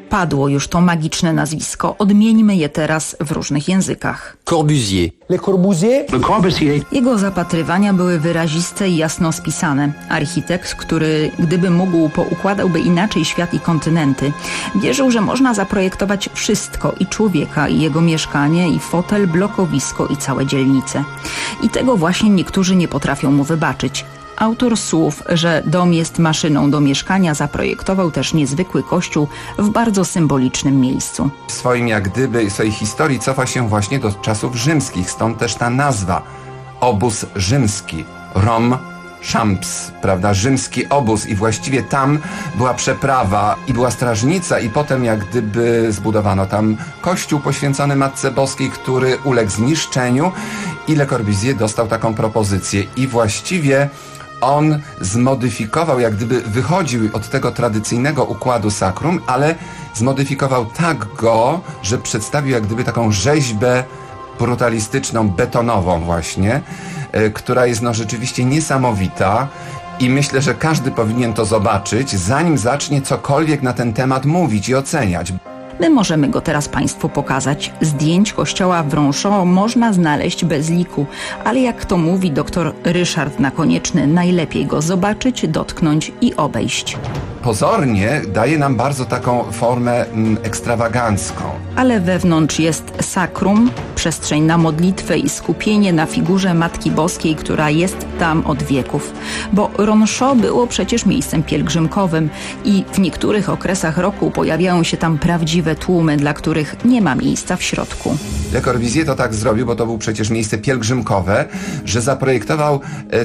Padło już to magiczne nazwisko. Odmieńmy je teraz w różnych językach. Corbusier. Le Corbusier? Le Corbusier. Jego zapatrywania były wyraziste i jasno spisane. Architekt, który gdyby mógł, poukładałby inaczej świat i kontynenty. Wierzył, że można zaprojektować wszystko, i człowieka, i jego mieszkanie, i fotel, blokowisko, i całe dzielnice. I tego właśnie niektórzy nie potrafią mu wybaczyć. Autor słów, że dom jest maszyną do mieszkania, zaprojektował też niezwykły kościół w bardzo symbolicznym miejscu. W swoim swojej historii cofa się właśnie do czasów rzymskich, stąd też ta nazwa. Obóz rzymski. Rom Champs, prawda, rzymski obóz, i właściwie tam była przeprawa i była strażnica, i potem zbudowano tam kościół poświęcony Matce Boskiej, który uległ zniszczeniu, i Le Corbusier dostał taką propozycję i właściwie on zmodyfikował, wychodził od tego tradycyjnego układu sakrum, ale zmodyfikował tak go, że przedstawił taką rzeźbę brutalistyczną, betonową właśnie, która jest rzeczywiście niesamowita, i myślę, że każdy powinien to zobaczyć, zanim zacznie cokolwiek na ten temat mówić i oceniać. My możemy go teraz Państwu pokazać. Zdjęć kościoła w Ronchon można znaleźć bez liku, ale jak to mówi dr Ryszard Nakonieczny, najlepiej go zobaczyć, dotknąć i obejść. Pozornie daje nam bardzo taką formę ekstrawagancką. Ale wewnątrz jest sakrum, przestrzeń na modlitwę i skupienie na figurze Matki Boskiej, która jest tam od wieków. Bo Ronchon było przecież miejscem pielgrzymkowym i w niektórych okresach roku pojawiają się tam prawdziwe tłumy, dla których nie ma miejsca w środku. Le Corbusier to tak zrobił, bo to był przecież miejsce pielgrzymkowe, że zaprojektował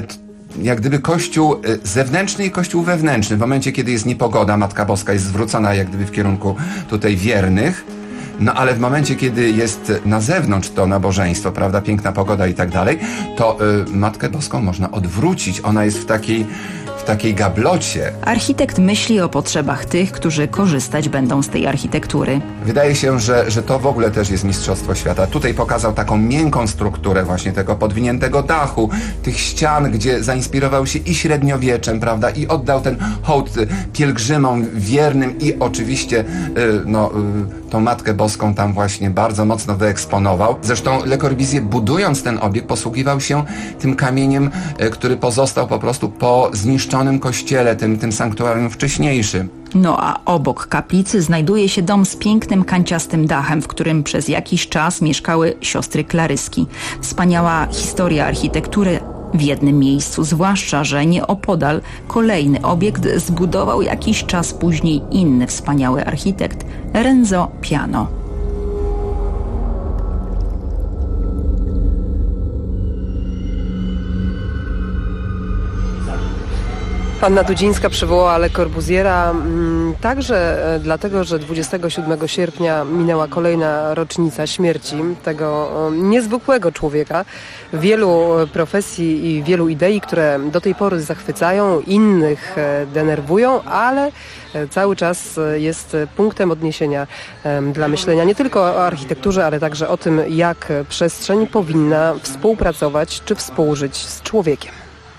kościół zewnętrzny i kościół wewnętrzny. W momencie, kiedy jest niepogoda, Matka Boska jest zwrócona w kierunku tutaj wiernych, ale w momencie, kiedy jest na zewnątrz to nabożeństwo, prawda, piękna pogoda i tak dalej, to Matkę Boską można odwrócić. Ona jest w takiej gablocie. Architekt myśli o potrzebach tych, którzy korzystać będą z tej architektury. Wydaje się, że to w ogóle też jest mistrzostwo świata. Tutaj pokazał taką miękką strukturę właśnie tego podwiniętego dachu, tych ścian, gdzie zainspirował się i średniowieczem, prawda, i oddał ten hołd pielgrzymom wiernym, i oczywiście tą Matkę Boską tam właśnie bardzo mocno wyeksponował. Zresztą Le Corbusier, budując ten obiekt, posługiwał się tym kamieniem, który pozostał po prostu po zniszczonym kościele, tym sanktuarium wcześniejszym. A obok kaplicy znajduje się dom z pięknym kanciastym dachem, w którym przez jakiś czas mieszkały siostry Klaryski. Wspaniała historia architektury w jednym miejscu, zwłaszcza że nieopodal kolejny obiekt zbudował jakiś czas później inny wspaniały architekt, Renzo Piano. Anna Dudzińska przywołała Le Corbusiera także dlatego, że 27 sierpnia minęła kolejna rocznica śmierci tego niezwykłego człowieka. Wielu profesji i wielu idei, które do tej pory zachwycają, innych denerwują, ale cały czas jest punktem odniesienia dla myślenia nie tylko o architekturze, ale także o tym, jak przestrzeń powinna współpracować czy współżyć z człowiekiem.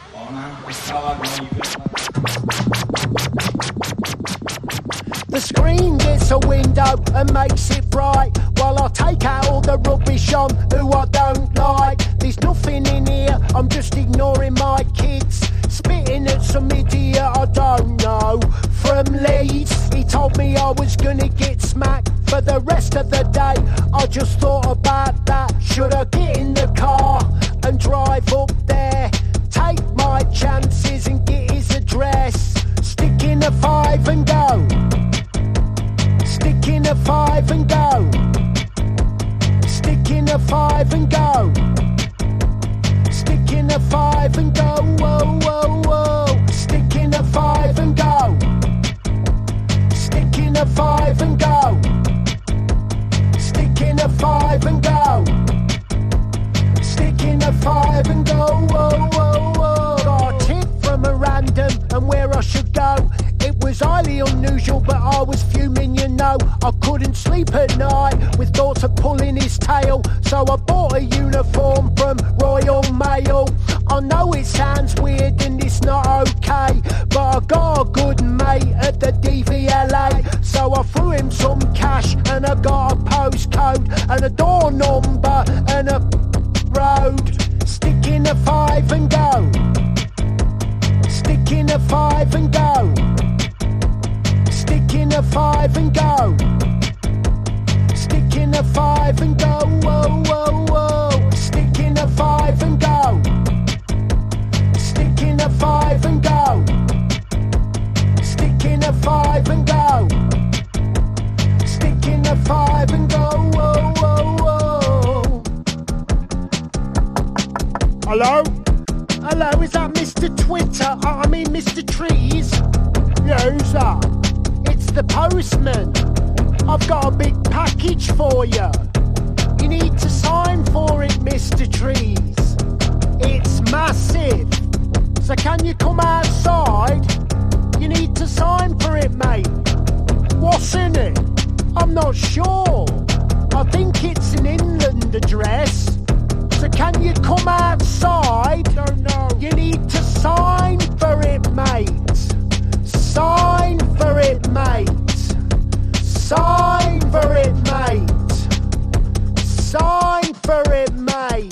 The screen gets a window and makes it bright, while I take out all the rubbish on who I don't like. There's nothing in here, I'm just ignoring my kids, spitting at some idiot I don't know from Leeds. He told me I was gonna get smacked for the rest of the day. I just thought about that. Should I get in the car and drive up there, take my chances and get his address, stick in a 5 and go, stick in a 5 and go, stick in a 5 and go, stick in a 5 and go, whoa, whoa, whoa, stick in a 5 and go, stick in a 5 and go, stick in a 5 and go, stick in a 5 and go, whoa, whoa, whoa. Got a tip from a random and where I should go. It was highly unusual, but I was fuming, you know. I couldn't sleep at night with thoughts of pulling his tail, so I bought a uniform from Royal Mail. I know it sounds weird and it's not okay, but I got a good mate at the DVLA, so I I threw him some cash and I got a postcode and a door number and a road. Stick in a 5 and go. Stick in a 5 and go. Stick in a 5 and go. Stick in a 5 and go. Whoa, whoa, whoa. Stick in a 5 and go. Stick in a 5 and go. Stick in a 5 and go. Stick in a 5 and go. Whoa, whoa, whoa. Hello? Hello, is that Mr. Twitter? I mean Mr. Trees? Yeah, who's that? It's the postman. I've got a big package for you. You need to sign for it, Mr. Trees. It's massive. So can you come outside? You need to sign for it, mate. What's in it? I'm not sure. I think it's an inland address. So can you come outside? Don't know. You need to sign for it, mate. Sign for it, mate. Sign for it, mate. Sign for it, mate.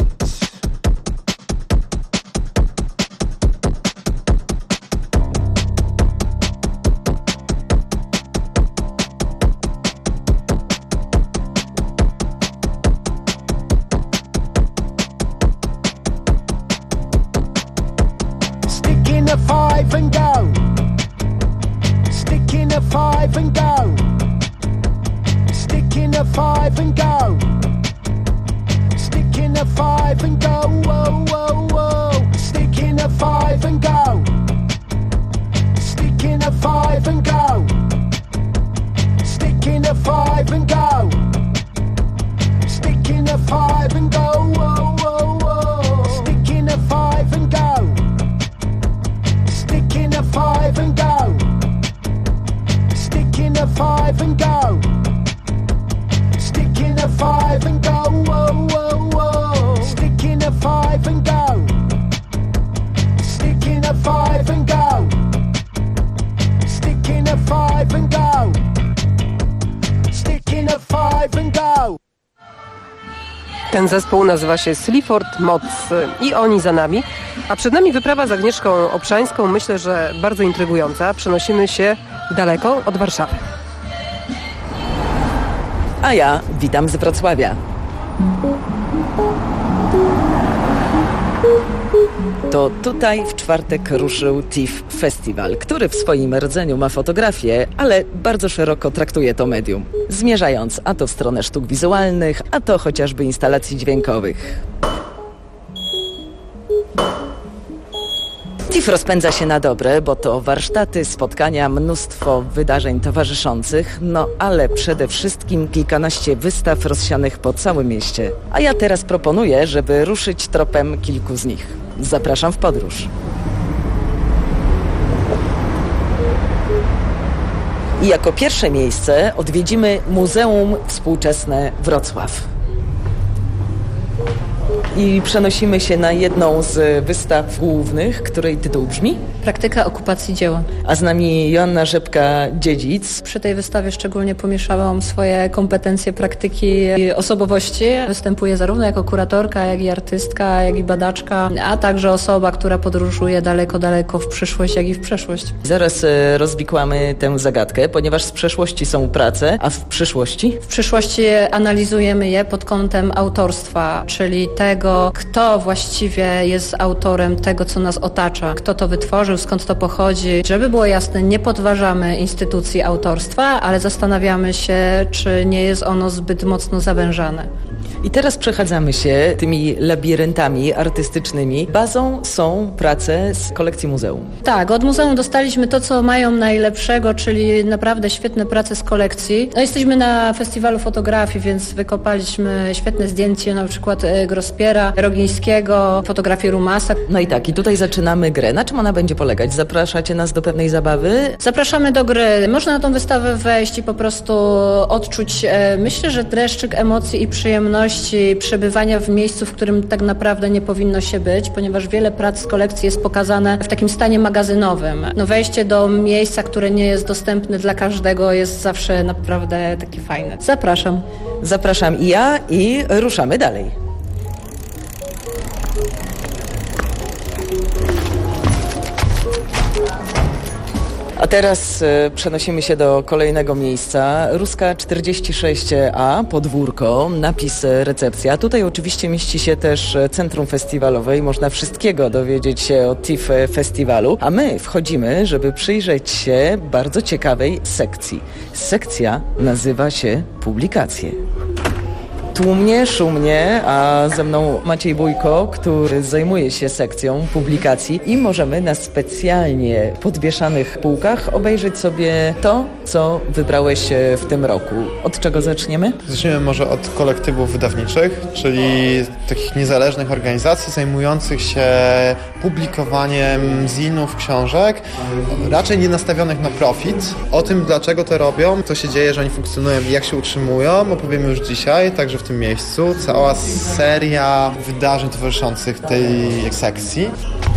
Stick in a 5 and go. Stick in a 5 and go. Stick in a 5 and go. Stick in a 5 and go. Whoa, whoa, whoa. Stick in a 5 and go. Stick in a 5 and go. Stick in a 5 and go. Stick in a 5 and go. Whoa, whoa, whoa. Stick in a 5 and go. Stick in a 5 and go. Stick in a 5 and go. Stick in a 5 and go. Whoa, whoa, whoa. Stick in a 5 and go. Stick in a 5 and go. Stick in a 5 and go. Stick in a 5 and go. Ten zespół nazywa się Sleaford Mods i oni za nami. A przed nami wyprawa z Agnieszką Obszańską, myślę, że bardzo intrygująca. Przenosimy się daleko od Warszawy. A ja witam z Wrocławia. To tutaj w czwartek ruszył TIFF Festiwal, który w swoim rdzeniu ma fotografię, ale bardzo szeroko traktuje to medium, zmierzając a to w stronę sztuk wizualnych, a to chociażby instalacji dźwiękowych. TIFF rozpędza się na dobre, bo to warsztaty, spotkania, mnóstwo wydarzeń towarzyszących, no ale przede wszystkim kilkanaście wystaw rozsianych po całym mieście. A ja teraz proponuję, żeby ruszyć tropem kilku z nich. Zapraszam w podróż. I jako pierwsze miejsce odwiedzimy Muzeum Współczesne Wrocław. I przenosimy się na jedną z wystaw głównych, której tytuł brzmi Praktyka okupacji dzieła. A z nami Joanna Rzepka-Dziedzic. Przy tej wystawie szczególnie pomieszałam swoje kompetencje praktyki i osobowości. Występuję zarówno jako kuratorka, jak i artystka, jak i badaczka, a także osoba, która podróżuje daleko, daleko w przyszłość, jak i w przeszłość. Zaraz rozwikłamy tę zagadkę, ponieważ z przeszłości są prace, a w przyszłości? W przyszłości analizujemy je pod kątem autorstwa, czyli tego, kto właściwie jest autorem tego, co nas otacza, kto to wytworzył, skąd to pochodzi. Żeby było jasne, nie podważamy instytucji autorstwa, ale zastanawiamy się, czy nie jest ono zbyt mocno zawężane. I teraz przechadzamy się tymi labiryntami artystycznymi. Bazą są prace z kolekcji muzeum. Tak, od muzeum dostaliśmy to, co mają najlepszego, czyli naprawdę świetne prace z kolekcji. No, jesteśmy na festiwalu fotografii, więc wykopaliśmy świetne zdjęcie, na przykład Grospiera, Rogińskiego, fotografii Rumasa. No i tak, i tutaj zaczynamy grę. Na czym ona będzie polegać? Zapraszacie nas do pewnej zabawy? Zapraszamy do gry. Można na tą wystawę wejść i po prostu odczuć, myślę, że dreszczyk emocji i przyjemności możliwości przebywania w miejscu, w którym tak naprawdę nie powinno się być, ponieważ wiele prac z kolekcji jest pokazane w takim stanie magazynowym. Wejście do miejsca, które nie jest dostępne dla każdego, jest zawsze naprawdę takie fajne. Zapraszam. Zapraszam i ja i ruszamy dalej. A teraz przenosimy się do kolejnego miejsca. Ruska 46A, podwórko, napis recepcja. Tutaj oczywiście mieści się też centrum festiwalowe i można wszystkiego dowiedzieć się o TIFF Festiwalu. A my wchodzimy, żeby przyjrzeć się bardzo ciekawej sekcji. Sekcja nazywa się Publikacje. Tłumnie, szumnie, a ze mną Maciej Bójko, który zajmuje się sekcją publikacji i możemy na specjalnie podwieszanych półkach obejrzeć sobie to, co wybrałeś w tym roku. Od czego zaczniemy? Zaczniemy może od kolektywów wydawniczych, czyli takich niezależnych organizacji zajmujących się publikowaniem zinów, książek, raczej nie nastawionych na profit. O tym, dlaczego to robią, co się dzieje, że oni funkcjonują i jak się utrzymują, opowiemy już dzisiaj, także w tym miejscu. Cała seria wydarzeń towarzyszących tej sekcji.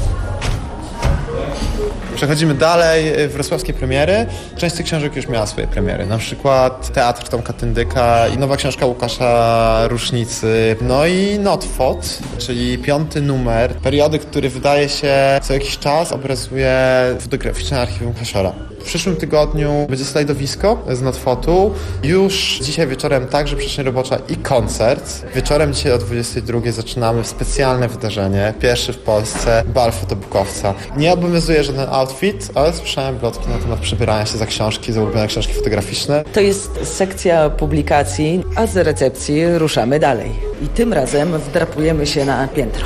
Przechodzimy dalej, wrocławskie premiery. Część z tych książek już miała swoje premiery. Na przykład Teatr Tomka Tyndyka i nowa książka Łukasza Rusznicy. No i Notfot, czyli 5. numer. Periodyk, który wydaje się co jakiś czas obrazuje fotograficzne archiwum Hasiora. W przyszłym tygodniu będzie slajdowisko z Notfotu. Już dzisiaj wieczorem także przestrzeń robocza i koncert. Wieczorem dzisiaj o 22:00 zaczynamy specjalne wydarzenie. Pierwszy w Polsce bal fotobookowca. Nie obowiązuje żaden outfit, ale słyszałem plotki na temat przebierania się za książki, za ulubione książki fotograficzne. To jest sekcja publikacji, a z recepcji ruszamy dalej. I tym razem wdrapujemy się na piętro.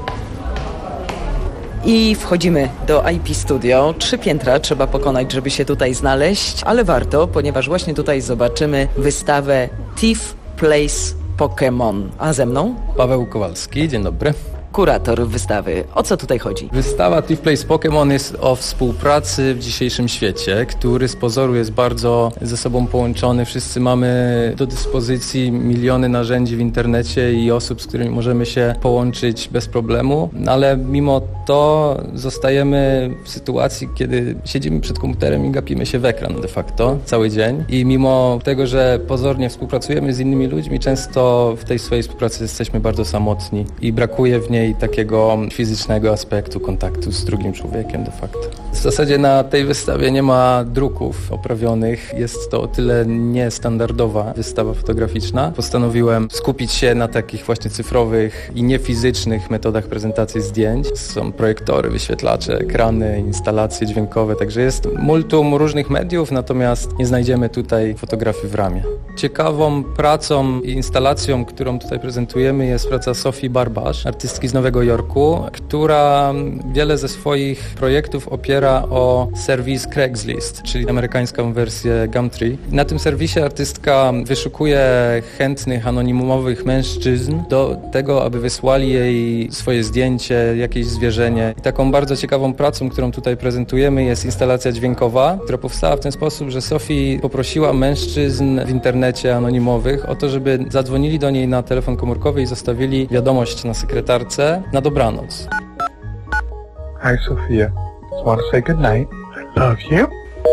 I wchodzimy do IP Studio. 3 piętra trzeba pokonać, żeby się tutaj znaleźć, ale warto, ponieważ właśnie tutaj zobaczymy wystawę TIFF Place Pokémon. A ze mną? Paweł Kowalski, dzień dobry. Kurator wystawy. O co tutaj chodzi? Wystawa TIFF Place Pokémon jest o współpracy w dzisiejszym świecie, który z pozoru jest bardzo ze sobą połączony. Wszyscy mamy do dyspozycji miliony narzędzi w internecie i osób, z którymi możemy się połączyć bez problemu, ale mimo to zostajemy w sytuacji, kiedy siedzimy przed komputerem i gapimy się w ekran de facto cały dzień i mimo tego, że pozornie współpracujemy z innymi ludźmi, często w tej swojej współpracy jesteśmy bardzo samotni i brakuje w niej takiego fizycznego aspektu kontaktu z drugim człowiekiem de facto. W zasadzie na tej wystawie nie ma druków oprawionych. Jest to o tyle niestandardowa wystawa fotograficzna. Postanowiłem skupić się na takich właśnie cyfrowych i niefizycznych metodach prezentacji zdjęć. Są projektory, wyświetlacze, ekrany, instalacje dźwiękowe, także jest multum różnych mediów, natomiast nie znajdziemy tutaj fotografii w ramie. Ciekawą pracą i instalacją, którą tutaj prezentujemy, jest praca Sophie Barbasz, artystki z Nowego Jorku, która wiele ze swoich projektów opiera o serwis Craigslist, czyli amerykańską wersję Gumtree. Na tym serwisie artystka wyszukuje chętnych, anonimowych mężczyzn do tego, aby wysłali jej swoje zdjęcie, jakieś zwierzenie. I taką bardzo ciekawą pracą, którą tutaj prezentujemy, jest instalacja dźwiękowa, która powstała w ten sposób, że Sophie poprosiła mężczyzn w internecie anonimowych o to, żeby zadzwonili do niej na telefon komórkowy i zostawili wiadomość na sekretarce na dobranoc. Hi Sophia, just want to say good night. I love you.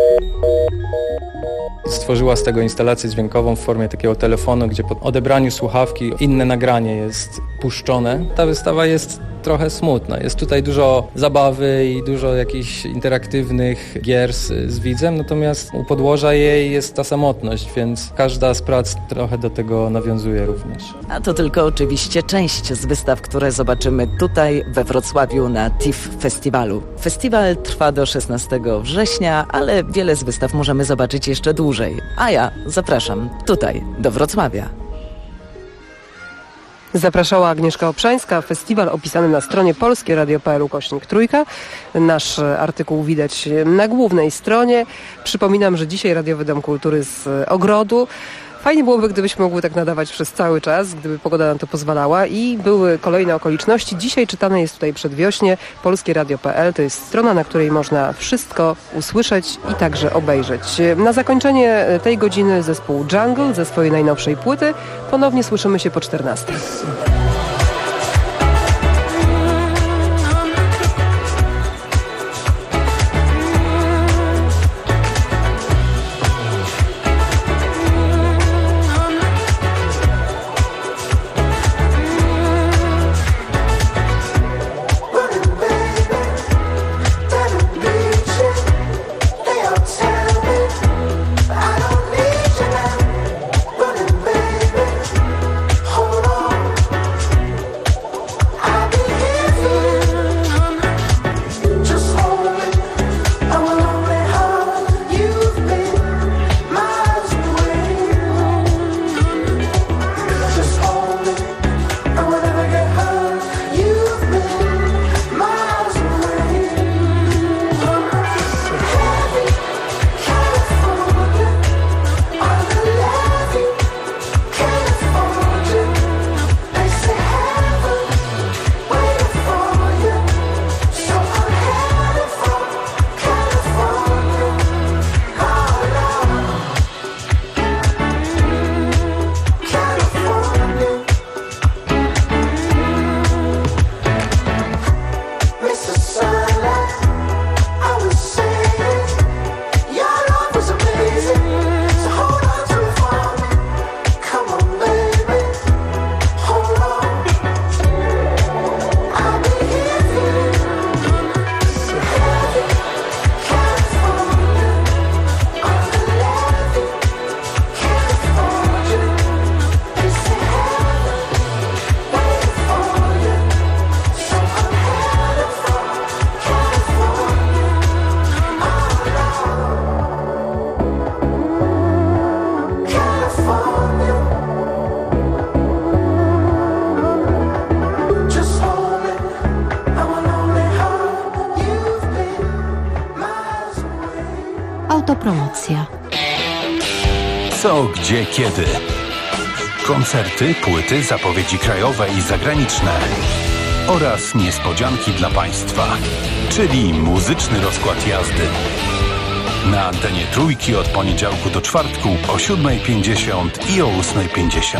Stworzyła z tego instalację dźwiękową w formie takiego telefonu, gdzie po odebraniu słuchawki inne nagranie jest puszczone. Ta wystawa jest trochę smutna. Jest tutaj dużo zabawy i dużo jakichś interaktywnych gier z widzem, natomiast u podłoża jej jest ta samotność, więc każda z prac trochę do tego nawiązuje również. A to tylko oczywiście część z wystaw, które zobaczymy tutaj we Wrocławiu na TIFF Festiwalu. Festiwal trwa do 16 września, ale wiele z wystaw możemy zobaczyć jeszcze dłużej. A ja zapraszam tutaj, do Wrocławia. Zapraszała Agnieszka Obszańska. Festiwal opisany na stronie polskieradio.pl/3. Nasz artykuł widać na głównej stronie. Przypominam, że dzisiaj Radiowy Dom Kultury z Ogrodu. Fajnie byłoby, gdybyśmy mogły tak nadawać przez cały czas, gdyby pogoda nam to pozwalała i były kolejne okoliczności. Dzisiaj czytane jest tutaj Przedwiośnie, polskieradio.pl. To jest strona, na której można wszystko usłyszeć i także obejrzeć. Na zakończenie tej godziny zespół Jungle ze swojej najnowszej płyty. Ponownie słyszymy się po 14. Autopromocja. Co, gdzie, kiedy. Koncerty, płyty, zapowiedzi krajowe i zagraniczne. Oraz niespodzianki dla Państwa. Czyli muzyczny rozkład jazdy. Na antenie Trójki od poniedziałku do czwartku o 7:50 i o 8:50.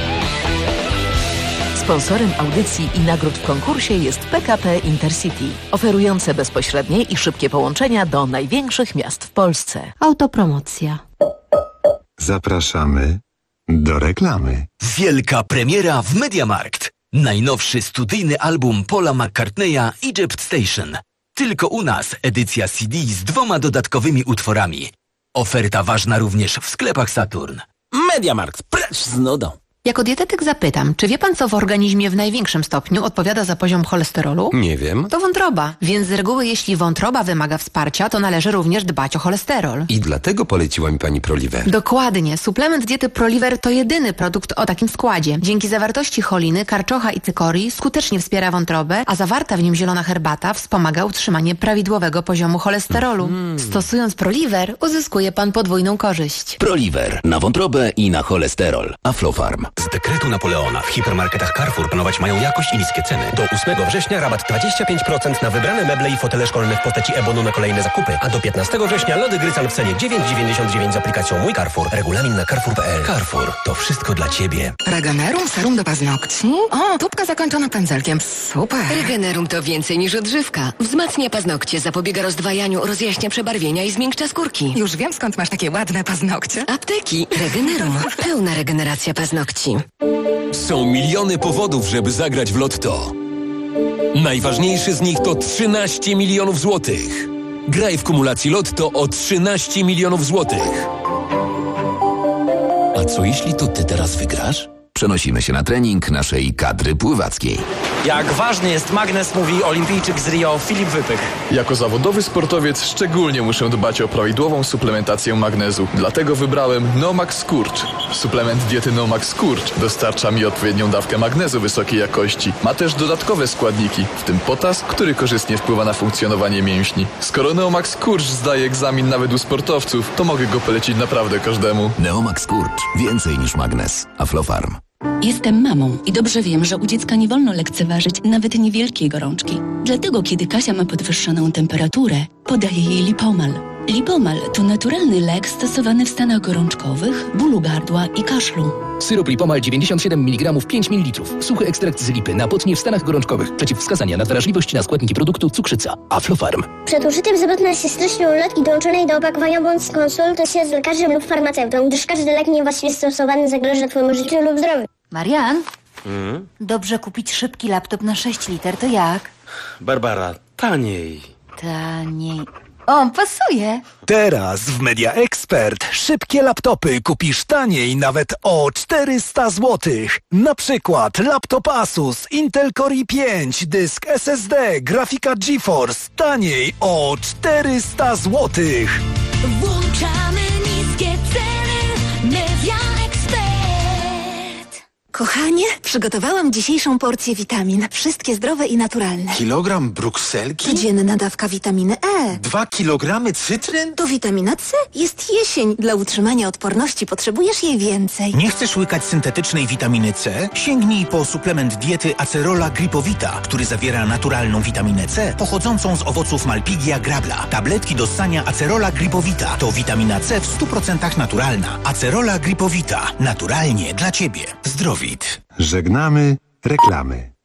Sponsorem audycji i nagród w konkursie jest PKP Intercity, oferujące bezpośrednie i szybkie połączenia do największych miast w Polsce. Autopromocja. Zapraszamy do reklamy. Wielka premiera w MediaMarkt. Najnowszy studyjny album Paula McCartneya Egypt Station. Tylko u nas edycja CD z 2 dodatkowymi utworami. Oferta ważna również w sklepach Saturn. MediaMarkt, precz z nudą. Jako dietetyk zapytam, czy wie pan, co w organizmie w największym stopniu odpowiada za poziom cholesterolu? Nie wiem. To wątroba. Więc z reguły, jeśli wątroba wymaga wsparcia, to należy również dbać o cholesterol. I dlatego poleciła mi pani Proliver. Dokładnie. Suplement diety Proliver to jedyny produkt o takim składzie. Dzięki zawartości choliny, karczocha i cykorii skutecznie wspiera wątrobę, a zawarta w nim zielona herbata wspomaga utrzymanie prawidłowego poziomu cholesterolu. Stosując Proliver, uzyskuje pan podwójną korzyść. Proliver. Na wątrobę i na cholesterol. Aflofarm. Z dekretu Napoleona w hipermarketach Carrefour panować mają jakość i niskie ceny. Do 8 września rabat 25% na wybrane meble i fotele szkolne w postaci e-bonu na kolejne zakupy. A do 15 września lody Grycan w cenie 9,99 z aplikacją Mój Carrefour. Regulamin na carrefour.pl. Carrefour. To wszystko dla Ciebie. Regenerum serum do paznokci? O, tubka zakończona pędzelkiem. Super. Regenerum to więcej niż odżywka. Wzmacnia paznokcie, zapobiega rozdwajaniu, rozjaśnia przebarwienia i zmiękcza skórki. Już wiem, skąd masz takie ładne paznokcie. Apteki. Regenerum. Pełna regeneracja paznokci. Są miliony powodów, żeby zagrać w Lotto. Najważniejszy z nich to 13 milionów złotych. Graj w kumulacji Lotto o 13 milionów złotych. A co jeśli to ty teraz wygrasz? Przenosimy się na trening naszej kadry pływackiej. Jak ważny jest magnez, mówi olimpijczyk z Rio Filip Wypych. Jako zawodowy sportowiec szczególnie muszę dbać o prawidłową suplementację magnezu. Dlatego wybrałem Nomax Skurcz. Suplement diety Nomax Skurcz dostarcza mi odpowiednią dawkę magnezu wysokiej jakości. Ma też dodatkowe składniki, w tym potas, który korzystnie wpływa na funkcjonowanie mięśni. Skoro Neomax Skurcz zdaje egzamin nawet u sportowców, to mogę go polecić naprawdę każdemu. Neomax Skurcz. Więcej niż magnez. Aflofarm. Jestem mamą i dobrze wiem, że u dziecka nie wolno lekceważyć nawet niewielkiej gorączki. Dlatego, kiedy Kasia ma podwyższoną temperaturę, podaję jej Lipomal. Lipomal to naturalny lek stosowany w stanach gorączkowych, bólu gardła i kaszlu. Syrop Lipomal 97 mg 5 ml. Suchy ekstrakt z lipy na potnie w stanach gorączkowych. Przeciwwskazania na wrażliwość na składniki produktu cukrzyca. Aflofarm. Przed użyciem zapewne się treścią ulotki dołączonej do opakowania bądź skonsultuj się z lekarzem lub farmaceutą, gdyż każdy lek niewłaściwie stosowany zagraża Twojemu życiu lub zdrowiu. Marian? Dobrze kupić szybki laptop na 6 liter, to jak? Barbara, taniej. Taniej. O, pasuje. Teraz w Media Expert szybkie laptopy kupisz taniej nawet o 400 zł. Na przykład laptop Asus Intel Core i5, dysk SSD, grafika GeForce taniej o 400 zł. Włączamy niskie ceny. Media Expert. Kochanie, przygotowałam dzisiejszą porcję witamin. Wszystkie zdrowe i naturalne. Kilogram brukselki? Codzienna dawka witaminy E. 2 kilogramy cytryn? To witamina C. Jest jesień. Dla utrzymania odporności potrzebujesz jej więcej. Nie chcesz łykać syntetycznej witaminy C? Sięgnij po suplement diety Acerola Gripowita, który zawiera naturalną witaminę C pochodzącą z owoców Malpighia grabla. Tabletki do ssania Acerola Gripowita to witamina C w 100% naturalna. Acerola Gripowita. Naturalnie dla Ciebie. Zdrowit. Żegnamy reklamy.